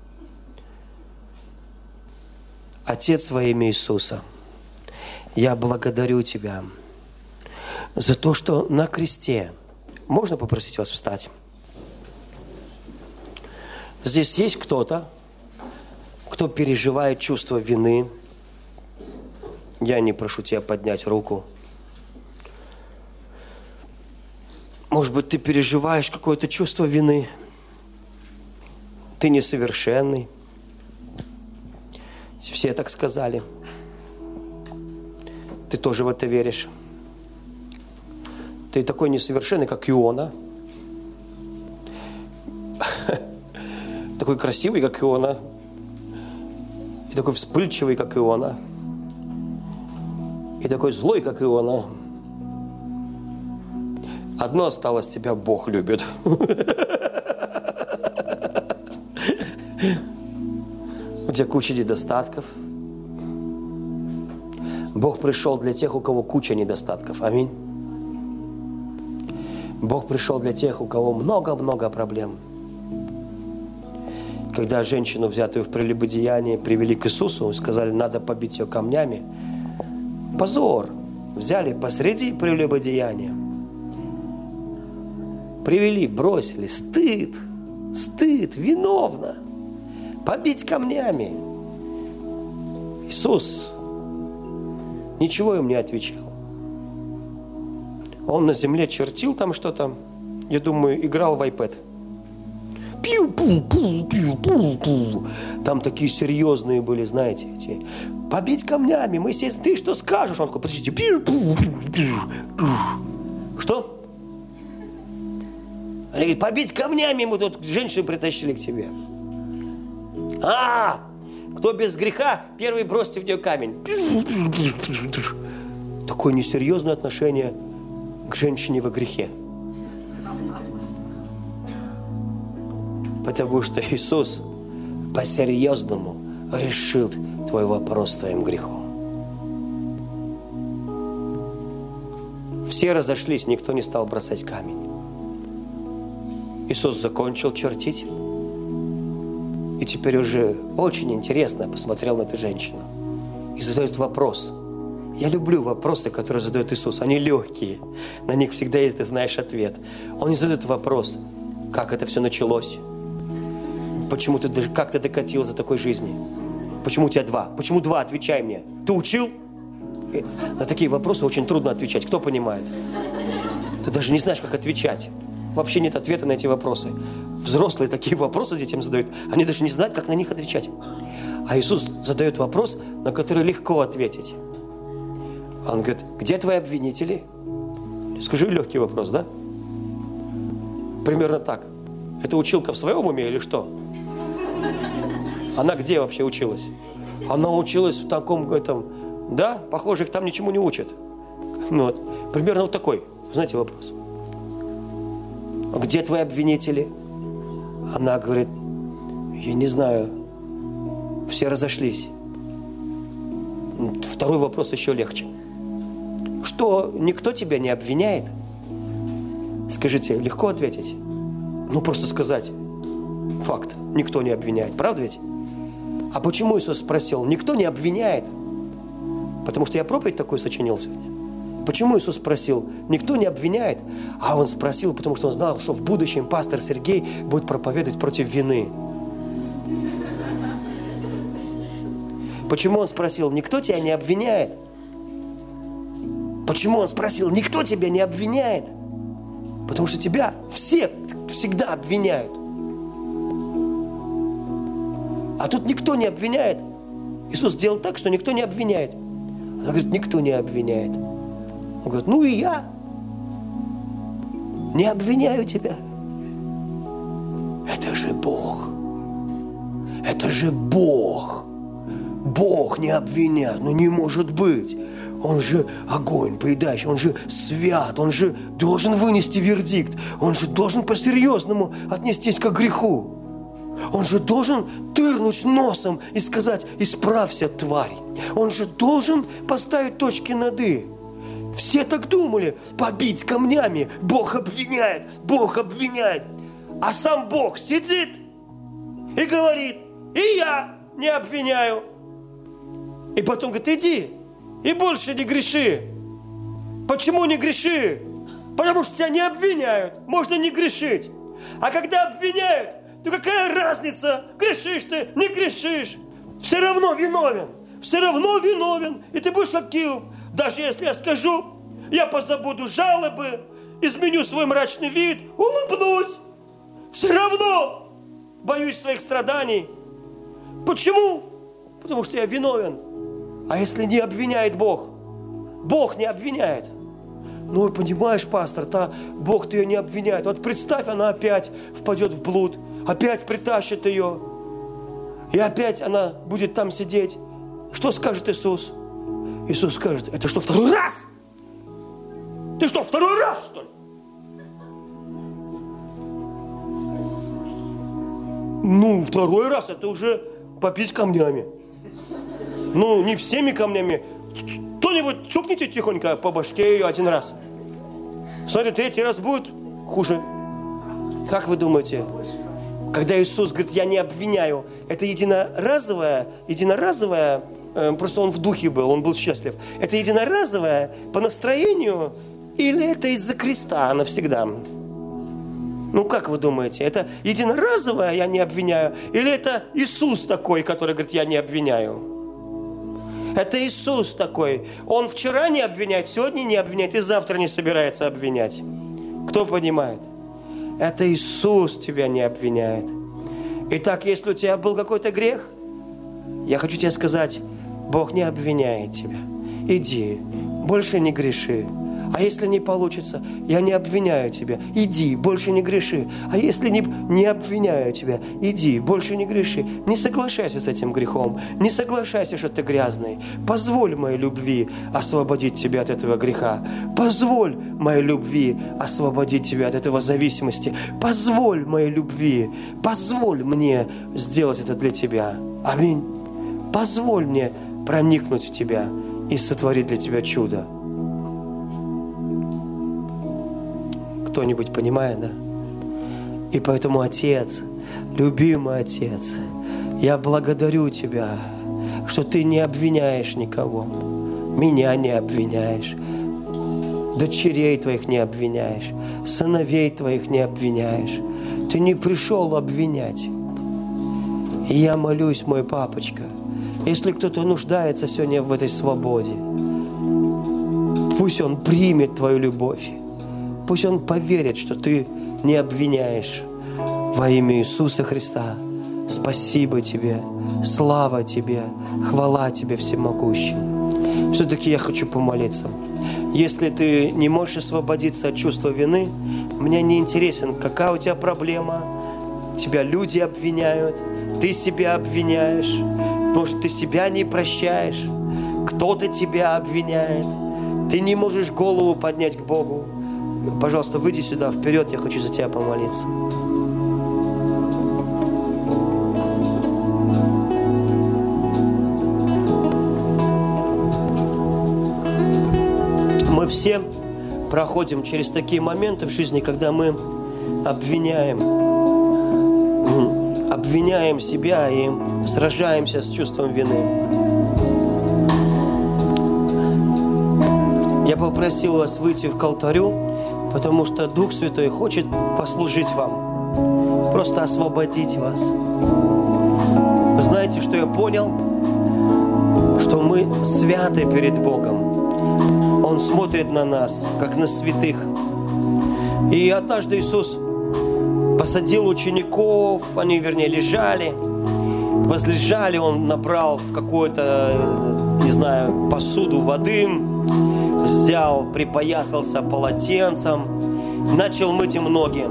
Отец, во имя Иисуса, я благодарю Тебя за то, что на кресте. Можно попросить вас встать? Здесь есть кто-то, кто переживает чувство вины. Я не прошу тебя поднять руку. Может быть, ты переживаешь какое-то чувство вины. Ты несовершенный. Все так сказали. Ты тоже в это веришь. Ты такой несовершенный, как Иона. Такой красивый, как Иона. И такой вспыльчивый, как Иона. И такой злой, как Иона. Одно осталось: тебя Бог любит. У где куча недостатков. Бог пришел для тех, у кого куча недостатков. Аминь. Бог пришел для тех, у кого много-много проблем. Когда женщину, взятую в прелюбодеянии, привели к Иисусу, сказали, надо побить ее камнями. Позор. Взяли посреди прелюбодеяния. Привели, бросили. Стыд. Стыд. Виновна. Побить камнями. Иисус ничего им не отвечал. Он на земле чертил там что-то. Я думаю, играл в iPad. Пиу-пу-пу-пиу-пу-пу. Там такие серьезные были, знаете, эти. Побить камнями, Моисей, ты что скажешь? Он такой, подождите. Что? Они говорят, побить камнями, мы тут женщину притащили к тебе. Кто без греха, первый бросьте в нее камень. Такое несерьезное отношение к женщине во грехе. Потому что Иисус по-серьезному решил твой вопрос с твоим грехом. Все разошлись, никто не стал бросать камень. Иисус закончил чертить. И теперь уже очень интересно посмотрел на эту женщину. И задает вопрос. Я люблю вопросы, которые задает Иисус. Они легкие. На них всегда есть, ты знаешь, ответ. Он не задает вопрос, как это все началось. Почему ты, как ты докатился до такой жизни? Почему у тебя 2? Почему 2? Отвечай мне. Ты учил? На такие вопросы очень трудно отвечать. Кто понимает? Ты даже не знаешь, как отвечать. Вообще нет ответа на эти вопросы. Взрослые такие вопросы детям задают. Они даже не знают, как на них отвечать. А Иисус задает вопрос, на который легко ответить. Он говорит, где твои обвинители? Скажи, легкий вопрос, да? Примерно так. Это училка в своем уме или что? Она где вообще училась? Она училась в таком, да, похоже, их там ничему не учат. Вот. Примерно вот такой, знаете, вопрос. Где твои обвинители? Она говорит, я не знаю, все разошлись. Второй вопрос еще легче. Что, никто тебя не обвиняет? Скажите, легко ответить? Просто сказать факт. Никто не обвиняет, правда ведь? А почему Иисус спросил, никто не обвиняет? Потому что я проповедь такой сочинил сегодня. Почему Иисус спросил, никто не обвиняет? А Он спросил, потому что Он знал, что в будущем пастор Сергей будет проповедовать против вины. Почему Он спросил, никто тебя не обвиняет? Почему Он спросил, никто тебя не обвиняет? Потому что тебя все всегда обвиняют. А тут никто не обвиняет. Иисус сделал так, что никто не обвиняет. Она говорит, никто не обвиняет. Он говорит, и я не обвиняю тебя. Это же Бог. Это же Бог. Бог не обвиняет. Не может быть. Он же огонь поедающий, Он же свят, Он же должен вынести вердикт. Он же должен по-серьезному отнестись к греху. Он же должен тырнуть носом и сказать, исправься, тварь. Он же должен поставить точки над «и». Все так думали, побить камнями, Бог обвиняет, Бог обвиняет. А сам Бог сидит и говорит, и я не обвиняю. И потом говорит, иди и больше не греши. Почему не греши? Потому что тебя не обвиняют, можно не грешить. А когда обвиняют, то какая разница, грешишь ты, не грешишь. Все равно виновен, и ты будешь как Киев. Даже если я скажу, я позабуду жалобы, изменю свой мрачный вид, улыбнусь. Все равно боюсь своих страданий. Почему? Потому что я виновен. А если не обвиняет Бог? Бог не обвиняет. Понимаешь, пастор, Бог-то ее не обвиняет. Вот представь, она опять впадет в блуд, опять притащит ее, и опять она будет там сидеть. Что скажет Иисус? Иисус скажет, это что, второй раз? Ты что, второй раз, что ли? Второй раз, это уже побить камнями. Ну, не всеми камнями. Кто-нибудь чукните тихонько по башке ее один раз. Смотрите, 3-й раз будет хуже. Как вы думаете? Когда Иисус говорит, я не обвиняю, это единоразовое, просто он в духе был, он был счастлив. Это единоразовое по настроению или это из-за креста навсегда? Ну, как вы думаете, это единоразовое, я не обвиняю, или это Иисус такой, который говорит, я не обвиняю? Это Иисус такой. Он вчера не обвиняет, сегодня не обвиняет и завтра не собирается обвинять. Кто понимает? Это Иисус тебя не обвиняет. Итак, если у тебя был какой-то грех, я хочу тебе сказать, Бог не обвиняет тебя. Иди, больше не греши. А если не получится, я не обвиняю тебя. Иди, больше не греши. А если не обвиняю тебя, иди, больше не греши. Не соглашайся с этим грехом. Не соглашайся, что ты грязный. Позволь моей любви освободить тебя от этого греха. Позволь моей любви освободить тебя от этого зависимости. Позволь моей любви, позволь мне сделать это для тебя. Аминь. Позволь мне проникнуть в тебя и сотворить для тебя чудо. Кто-нибудь понимает, да? И поэтому, Отец, любимый Отец, я благодарю Тебя, что Ты не обвиняешь никого. Меня не обвиняешь. Дочерей Твоих не обвиняешь. Сыновей Твоих не обвиняешь. Ты не пришел обвинять. И я молюсь, мой папочка, если кто-то нуждается сегодня в этой свободе, пусть он примет Твою любовь. Пусть он поверит, что ты не обвиняешь во имя Иисуса Христа. Спасибо тебе, слава тебе, хвала тебе всемогущий. Все-таки я хочу помолиться. Если ты не можешь освободиться от чувства вины, мне не интересен, какая у тебя проблема. Тебя люди обвиняют, ты себя обвиняешь, потому что ты себя не прощаешь. Кто-то тебя обвиняет. Ты не можешь голову поднять к Богу. Пожалуйста, выйди сюда, вперед, я хочу за тебя помолиться. Мы все проходим через такие моменты в жизни, когда мы обвиняем себя и сражаемся с чувством вины. Я попросил вас выйти к алтарю, потому что Дух Святой хочет послужить вам, просто освободить вас. Вы знаете, что я понял? Что мы святы перед Богом. Он смотрит на нас, как на святых. И однажды Иисус посадил учеников, они, лежали, возлежали, Он набрал в какую-то, не знаю, посуду воды, взял, припоясался полотенцем, начал мыть им ноги.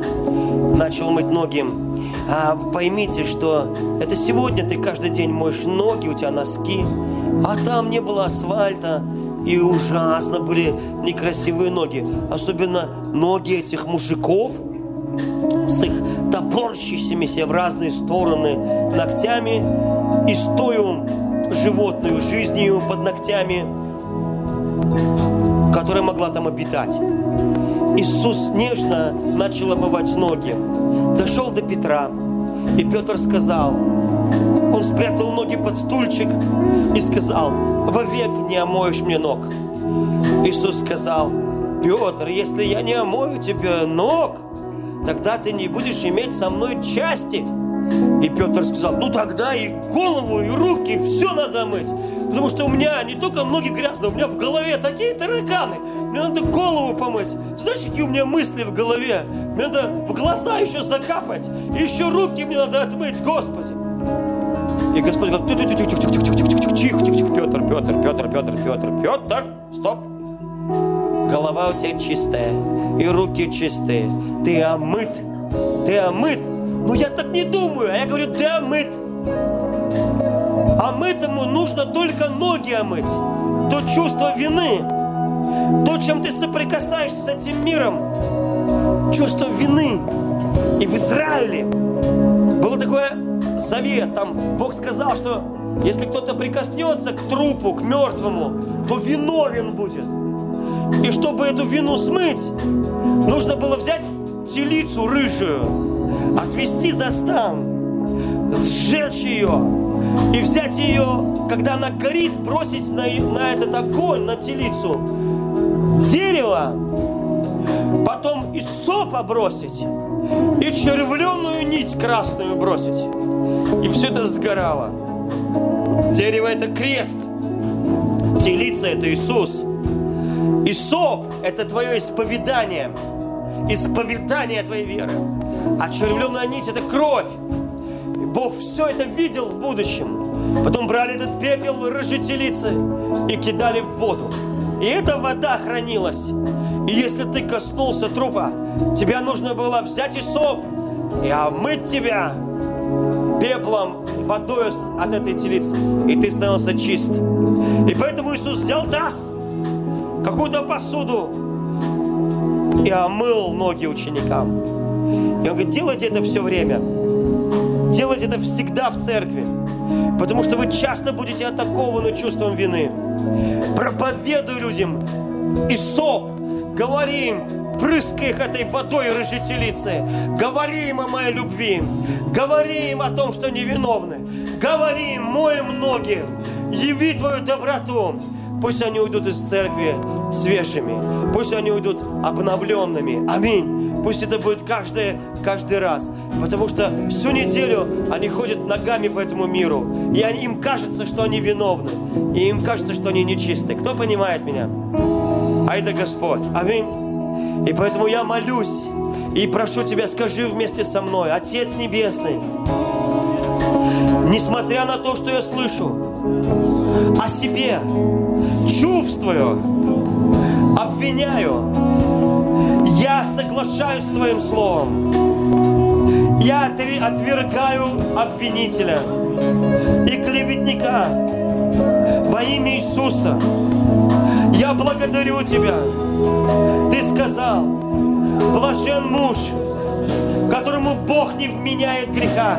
А поймите, что это сегодня ты каждый день моешь ноги, у тебя носки, а там не было асфальта, и ужасно были некрасивые ноги. Особенно ноги этих мужиков с их топорщащимися в разные стороны ногтями и с тою животной жизнью под ногтями, которая могла там обитать. Иисус нежно начал омывать ноги. Дошел до Петра, и Петр сказал, он спрятал ноги под стульчик и сказал, вовек не омоешь мне ног. Иисус сказал, Петр, если я не омою тебе ног, тогда ты не будешь иметь со мной части. И Петр сказал, ну тогда и голову, и руки, все надо мыть. Потому что у меня не только ноги грязные, у меня в голове такие тараканы. Мне надо голову помыть. Знаешь, какие у меня мысли в голове? Мне надо в глаза еще закапать. И еще руки мне надо отмыть, Господи. И Господь говорит, тихо, Петр, стоп. Голова у тебя чистая, и руки чистые. Ты омыт. Ну я так не думаю, а я говорю, ты омыт. Омытому нужно только ноги омыть. То чувство вины, то, чем ты соприкасаешься с этим миром, чувство вины. И в Израиле было такое завет. Там Бог сказал, что если кто-то прикоснется к трупу, к мертвому, то виновен будет. И чтобы эту вину смыть, нужно было взять телицу рыжую, отвести за стан, сжечь ее и взять ее, когда она горит, бросить на этот огонь, на телицу дерево, потом иссопа бросить и червленую нить красную бросить. И все это сгорало. Дерево – это крест, телица – это Иисус. Иссоп – это твое исповедание твоей веры. А червленая нить – это кровь. И Бог все это видел в будущем. Потом брали этот пепел рыжей телицы и кидали в воду. И эта вода хранилась. И если ты коснулся трупа, тебе нужно было взять иссоп и омыть тебя пеплом, водой от этой телицы. И ты становился чист. И поэтому Иисус взял таз, какую-то посуду, и омыл ноги ученикам. И Он говорит, делайте это все время. Делайте это всегда в церкви. Потому что вы часто будете атакованы чувством вины. Проповедуй людям иссоп. Говори им, прыскай их этой водой рыжей телицы. Говори им о моей любви. Говори им о том, что невиновны. Говори им, моем ноги. Яви твою доброту. Пусть они уйдут из церкви свежими. Пусть они уйдут обновленными. Аминь. Пусть это будет каждый раз. Потому что всю неделю они ходят ногами по этому миру. И им кажется, что они виновны. И им кажется, что они нечисты. Кто понимает меня? А это Господь. Аминь. И поэтому я молюсь и прошу Тебя, скажи вместе со мной: Отец Небесный, несмотря на то, что я слышу о себе, чувствую, обвиняю, я соглашаюсь с Твоим Словом. Я отвергаю обвинителя и клеветника во имя Иисуса. Я благодарю Тебя. Ты сказал, блажен муж, которому Бог не вменяет греха.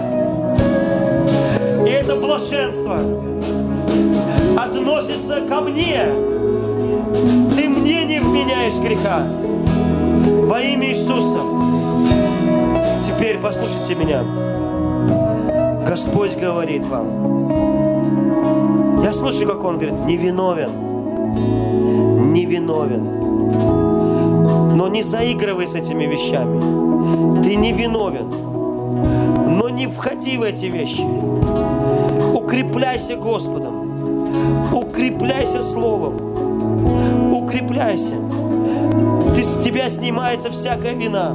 И это блаженство относится ко мне. Ты мне не вменяешь греха. Во имя Иисуса. Теперь послушайте меня. Господь говорит вам. Я слышу, как Он говорит, невиновен. Невиновен. Но не заигрывай с этими вещами. Ты невиновен. Но не входи в эти вещи. Укрепляйся Господом. Укрепляйся Словом. Укрепляйся. С тебя снимается всякая вина.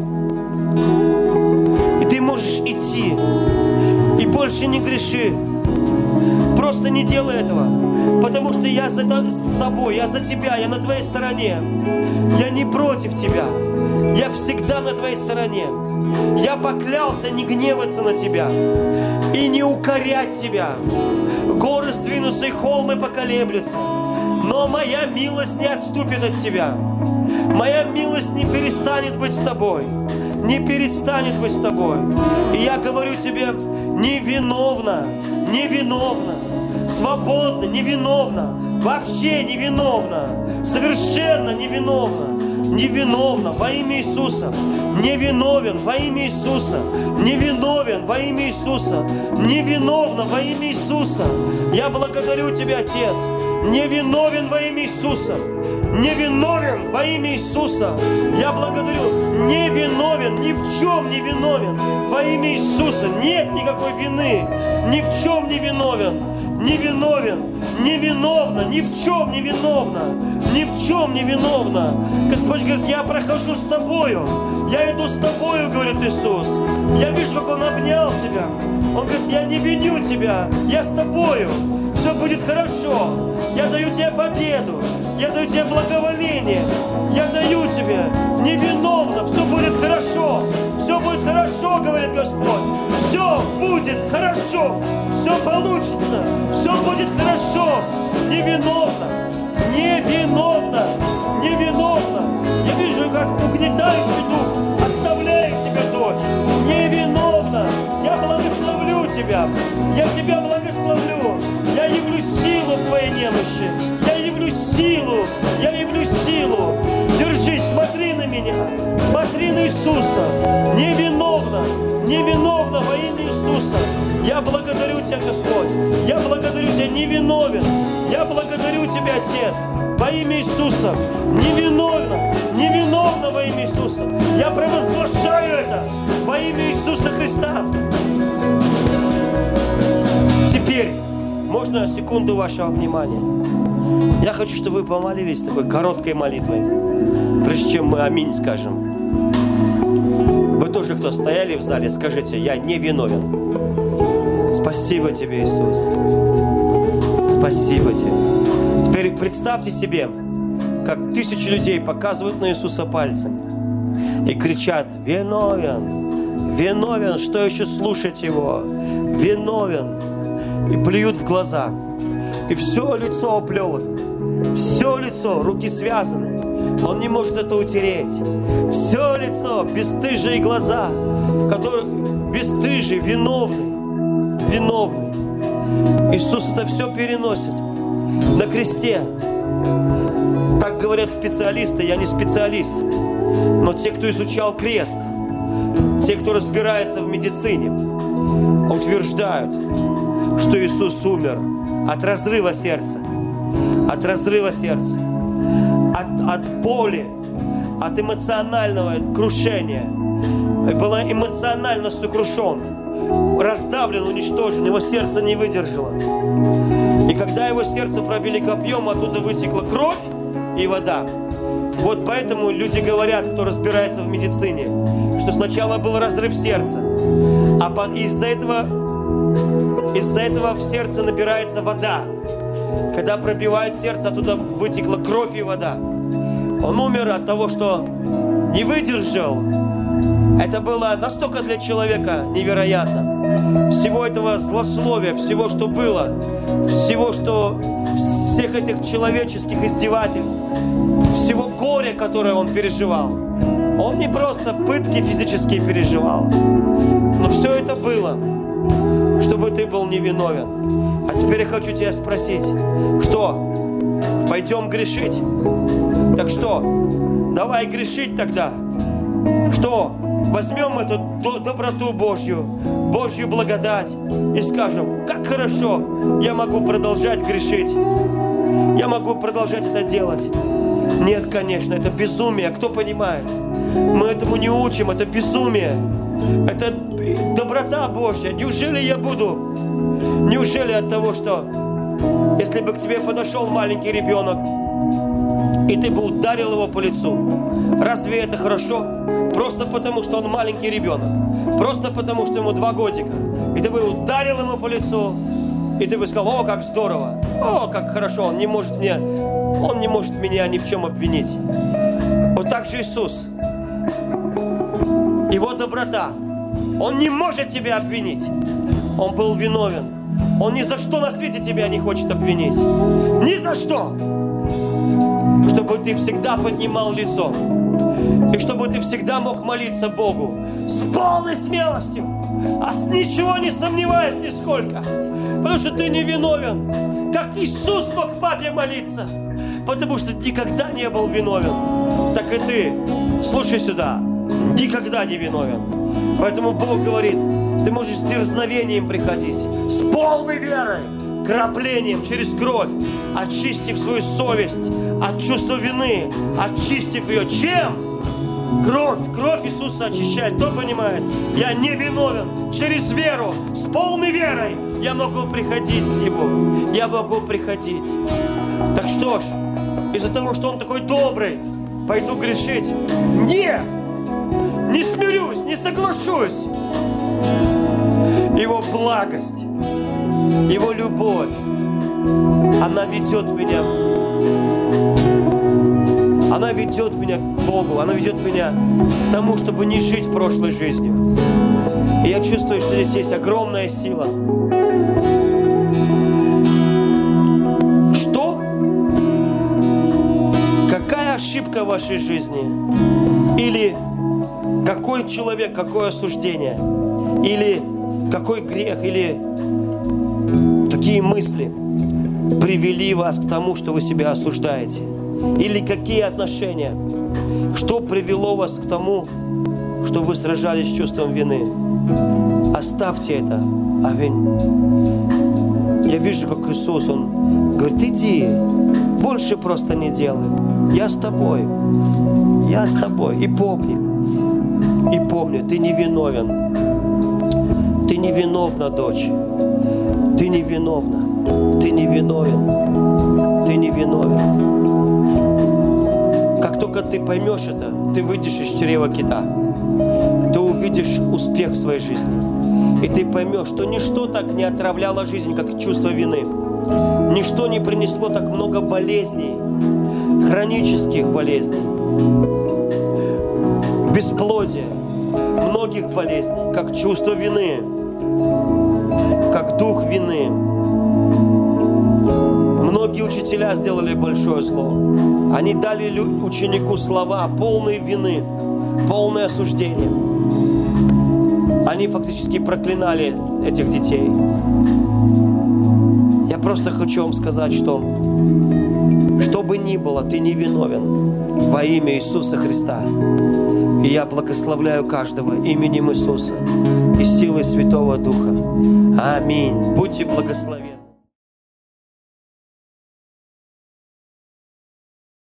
И ты можешь идти. И больше не греши. Просто не делай этого. Потому что я с тобой, я за тебя, я на твоей стороне. Я не против тебя. Я всегда на твоей стороне. Я поклялся не гневаться на тебя и не укорять тебя. Горы сдвинутся и холмы поколеблются. Но моя милость не отступит от тебя. Моя милость не перестанет быть с тобой. Не перестанет быть с тобой. И я говорю тебе, невиновна, невиновна, свободна, невиновна, вообще невиновна, совершенно невиновна, невиновна во имя Иисуса, невиновен во имя Иисуса, невиновен во имя Иисуса, невиновна во имя Иисуса. Я благодарю Тебя, Отец, невиновен во имя Иисуса. Невиновен во имя Иисуса. Я благодарю. Невиновен, ни в чем не виновен. Во имя Иисуса нет никакой вины. Ни в чем не виновен. Невиновен, невиновна, ни в чем не виновна. Ни в чем не виновна. Господь говорит, я прохожу с тобою. Я иду с тобою, говорит Иисус. Я вижу, как Он обнял тебя. Он говорит, я не виню тебя. Я с тобою. Все будет хорошо. Я даю тебе победу. Я даю тебе благоволение. Я даю тебе невиновно. Все будет хорошо. Все будет хорошо, говорит Господь. Все будет хорошо. Все получится. Все будет хорошо. Невиновно. Невиновно. Невиновно. Я вижу, как угнетающий дух оставляет тебя, дочь. Невиновно. Я благословлю Тебя. Я Тебя благословлю. Я явлю силу в Твоей немощи. Я явлю силу. Я явлю силу. Держись, смотри на меня. Смотри на Иисуса. Невиновно. Невиновно во имя Иисуса. Я благодарю Тебя, Господь. Я благодарю Тебя, невиновен. Я благодарю Тебя, Отец, во имя Иисуса. Невиновно. Невиновно во имя Иисуса. Я провозглашаю это во имя Иисуса Христа. Теперь можно секунду вашего внимания. Я хочу, чтобы вы помолились такой короткой молитвой, прежде чем мы аминь скажем. Вы тоже, кто стояли в зале, скажите: я не виновен. Спасибо Тебе, Иисус. Спасибо Тебе. Теперь представьте себе, как тысячи людей показывают на Иисуса пальцем и кричат: виновен, виновен, что еще слушать Его? Виновен. И плюют в глаза. И все лицо оплевано. Все лицо, руки связаны. Он не может это утереть. Все лицо, бесстыжие глаза, которые бесстыжие, виновный. Виновный. Иисус это все переносит на кресте. Так говорят специалисты, я не специалист. Но те, кто изучал крест, те, кто разбирается в медицине, утверждают, что Иисус умер от разрыва сердца, от боли, от эмоционального крушения. Был эмоционально сокрушен, раздавлен, уничтожен, его сердце не выдержало. И когда его сердце пробили копьем, оттуда вытекла кровь и вода. Вот поэтому люди говорят, кто разбирается в медицине, что сначала был разрыв сердца, а из-за этого в сердце набирается вода. Когда пробивает сердце, оттуда вытекла кровь и вода. Он умер от того, что не выдержал. Это было настолько для человека невероятно. Всего этого злословия, всего, что было, всех этих человеческих издевательств, всего горя, которое он переживал. Он не просто пытки физические переживал, но все это было, чтобы ты был невиновен. А теперь я хочу тебя спросить, что? Пойдем грешить? Так что? Давай грешить тогда. Что? Возьмем эту доброту Божью, Божью благодать и скажем: как хорошо, я могу продолжать грешить. Я могу продолжать это делать. Нет, конечно, это безумие. Кто понимает? Мы этому не учим, это безумие. Это доброта Божья. Неужели я буду? Неужели от того, что если бы к тебе подошел маленький ребенок, и ты бы ударил его по лицу, разве это хорошо? Просто потому, что он маленький ребенок. Просто потому, что ему 2 годика. И ты бы ударил ему по лицу, и ты бы сказал: о, как здорово, о, как хорошо, он не может меня ни в чем обвинить. Вот так же Иисус. Его доброта. Он не может тебя обвинить. Он был виновен. Он ни за что на свете тебя не хочет обвинить. Ни за что. Чтобы ты всегда поднимал лицо. И чтобы ты всегда мог молиться Богу с полной смелостью, а с ничего не сомневаясь нисколько. Потому что ты не виновен. Как Иисус мог папе молиться. Потому что никогда не был виновен. Так и ты, слушай сюда, никогда не виновен. Поэтому Бог говорит: ты можешь с дерзновением приходить, с полной верой, краплением через кровь, очистив свою совесть от чувства вины, очистив ее. Чем? Кровь Иисуса очищает. Кто понимает? Я не виновен. Через веру, с полной верой я могу приходить к Нему. Я могу приходить. Так что ж, из-за того, что Он такой добрый, пойду грешить? Нет! Не смирюсь, не соглашусь. Его благость, Его любовь, она ведет меня к Богу, она ведет меня к тому, чтобы не жить прошлой жизнью. И я чувствую, что здесь есть огромная сила. Что? Какая ошибка в вашей жизни? Или какой человек, какое осуждение? Или какой грех или какие мысли привели вас к тому, что вы себя осуждаете? Или какие отношения? Что привело вас к тому, что вы сражались с чувством вины? Оставьте это. Аминь. Я вижу, как Иисус, Он говорит, иди, больше просто не делай. Я с тобой. Я с тобой. И помни, ты не виновен. Ты не виновна, дочь. Ты не виновна. Ты не виновен. Ты не виновен. Как только ты поймешь это, ты выйдешь из чрева кита. Ты увидишь успех в своей жизни. И ты поймешь, что ничто так не отравляло жизнь, как чувство вины. Ничто не принесло так много болезней, хронических болезней, бесплодия, многих болезней, как чувство вины, как дух вины. Многие учителя сделали большое зло. Они дали ученику слова, полные вины, полное осуждение. Они фактически проклинали этих детей. Я просто хочу вам сказать, что бы ни было, ты не виновен во имя Иисуса Христа. И я благословляю каждого именем Иисуса и силой Святого Духа. Аминь. Будьте благословенны.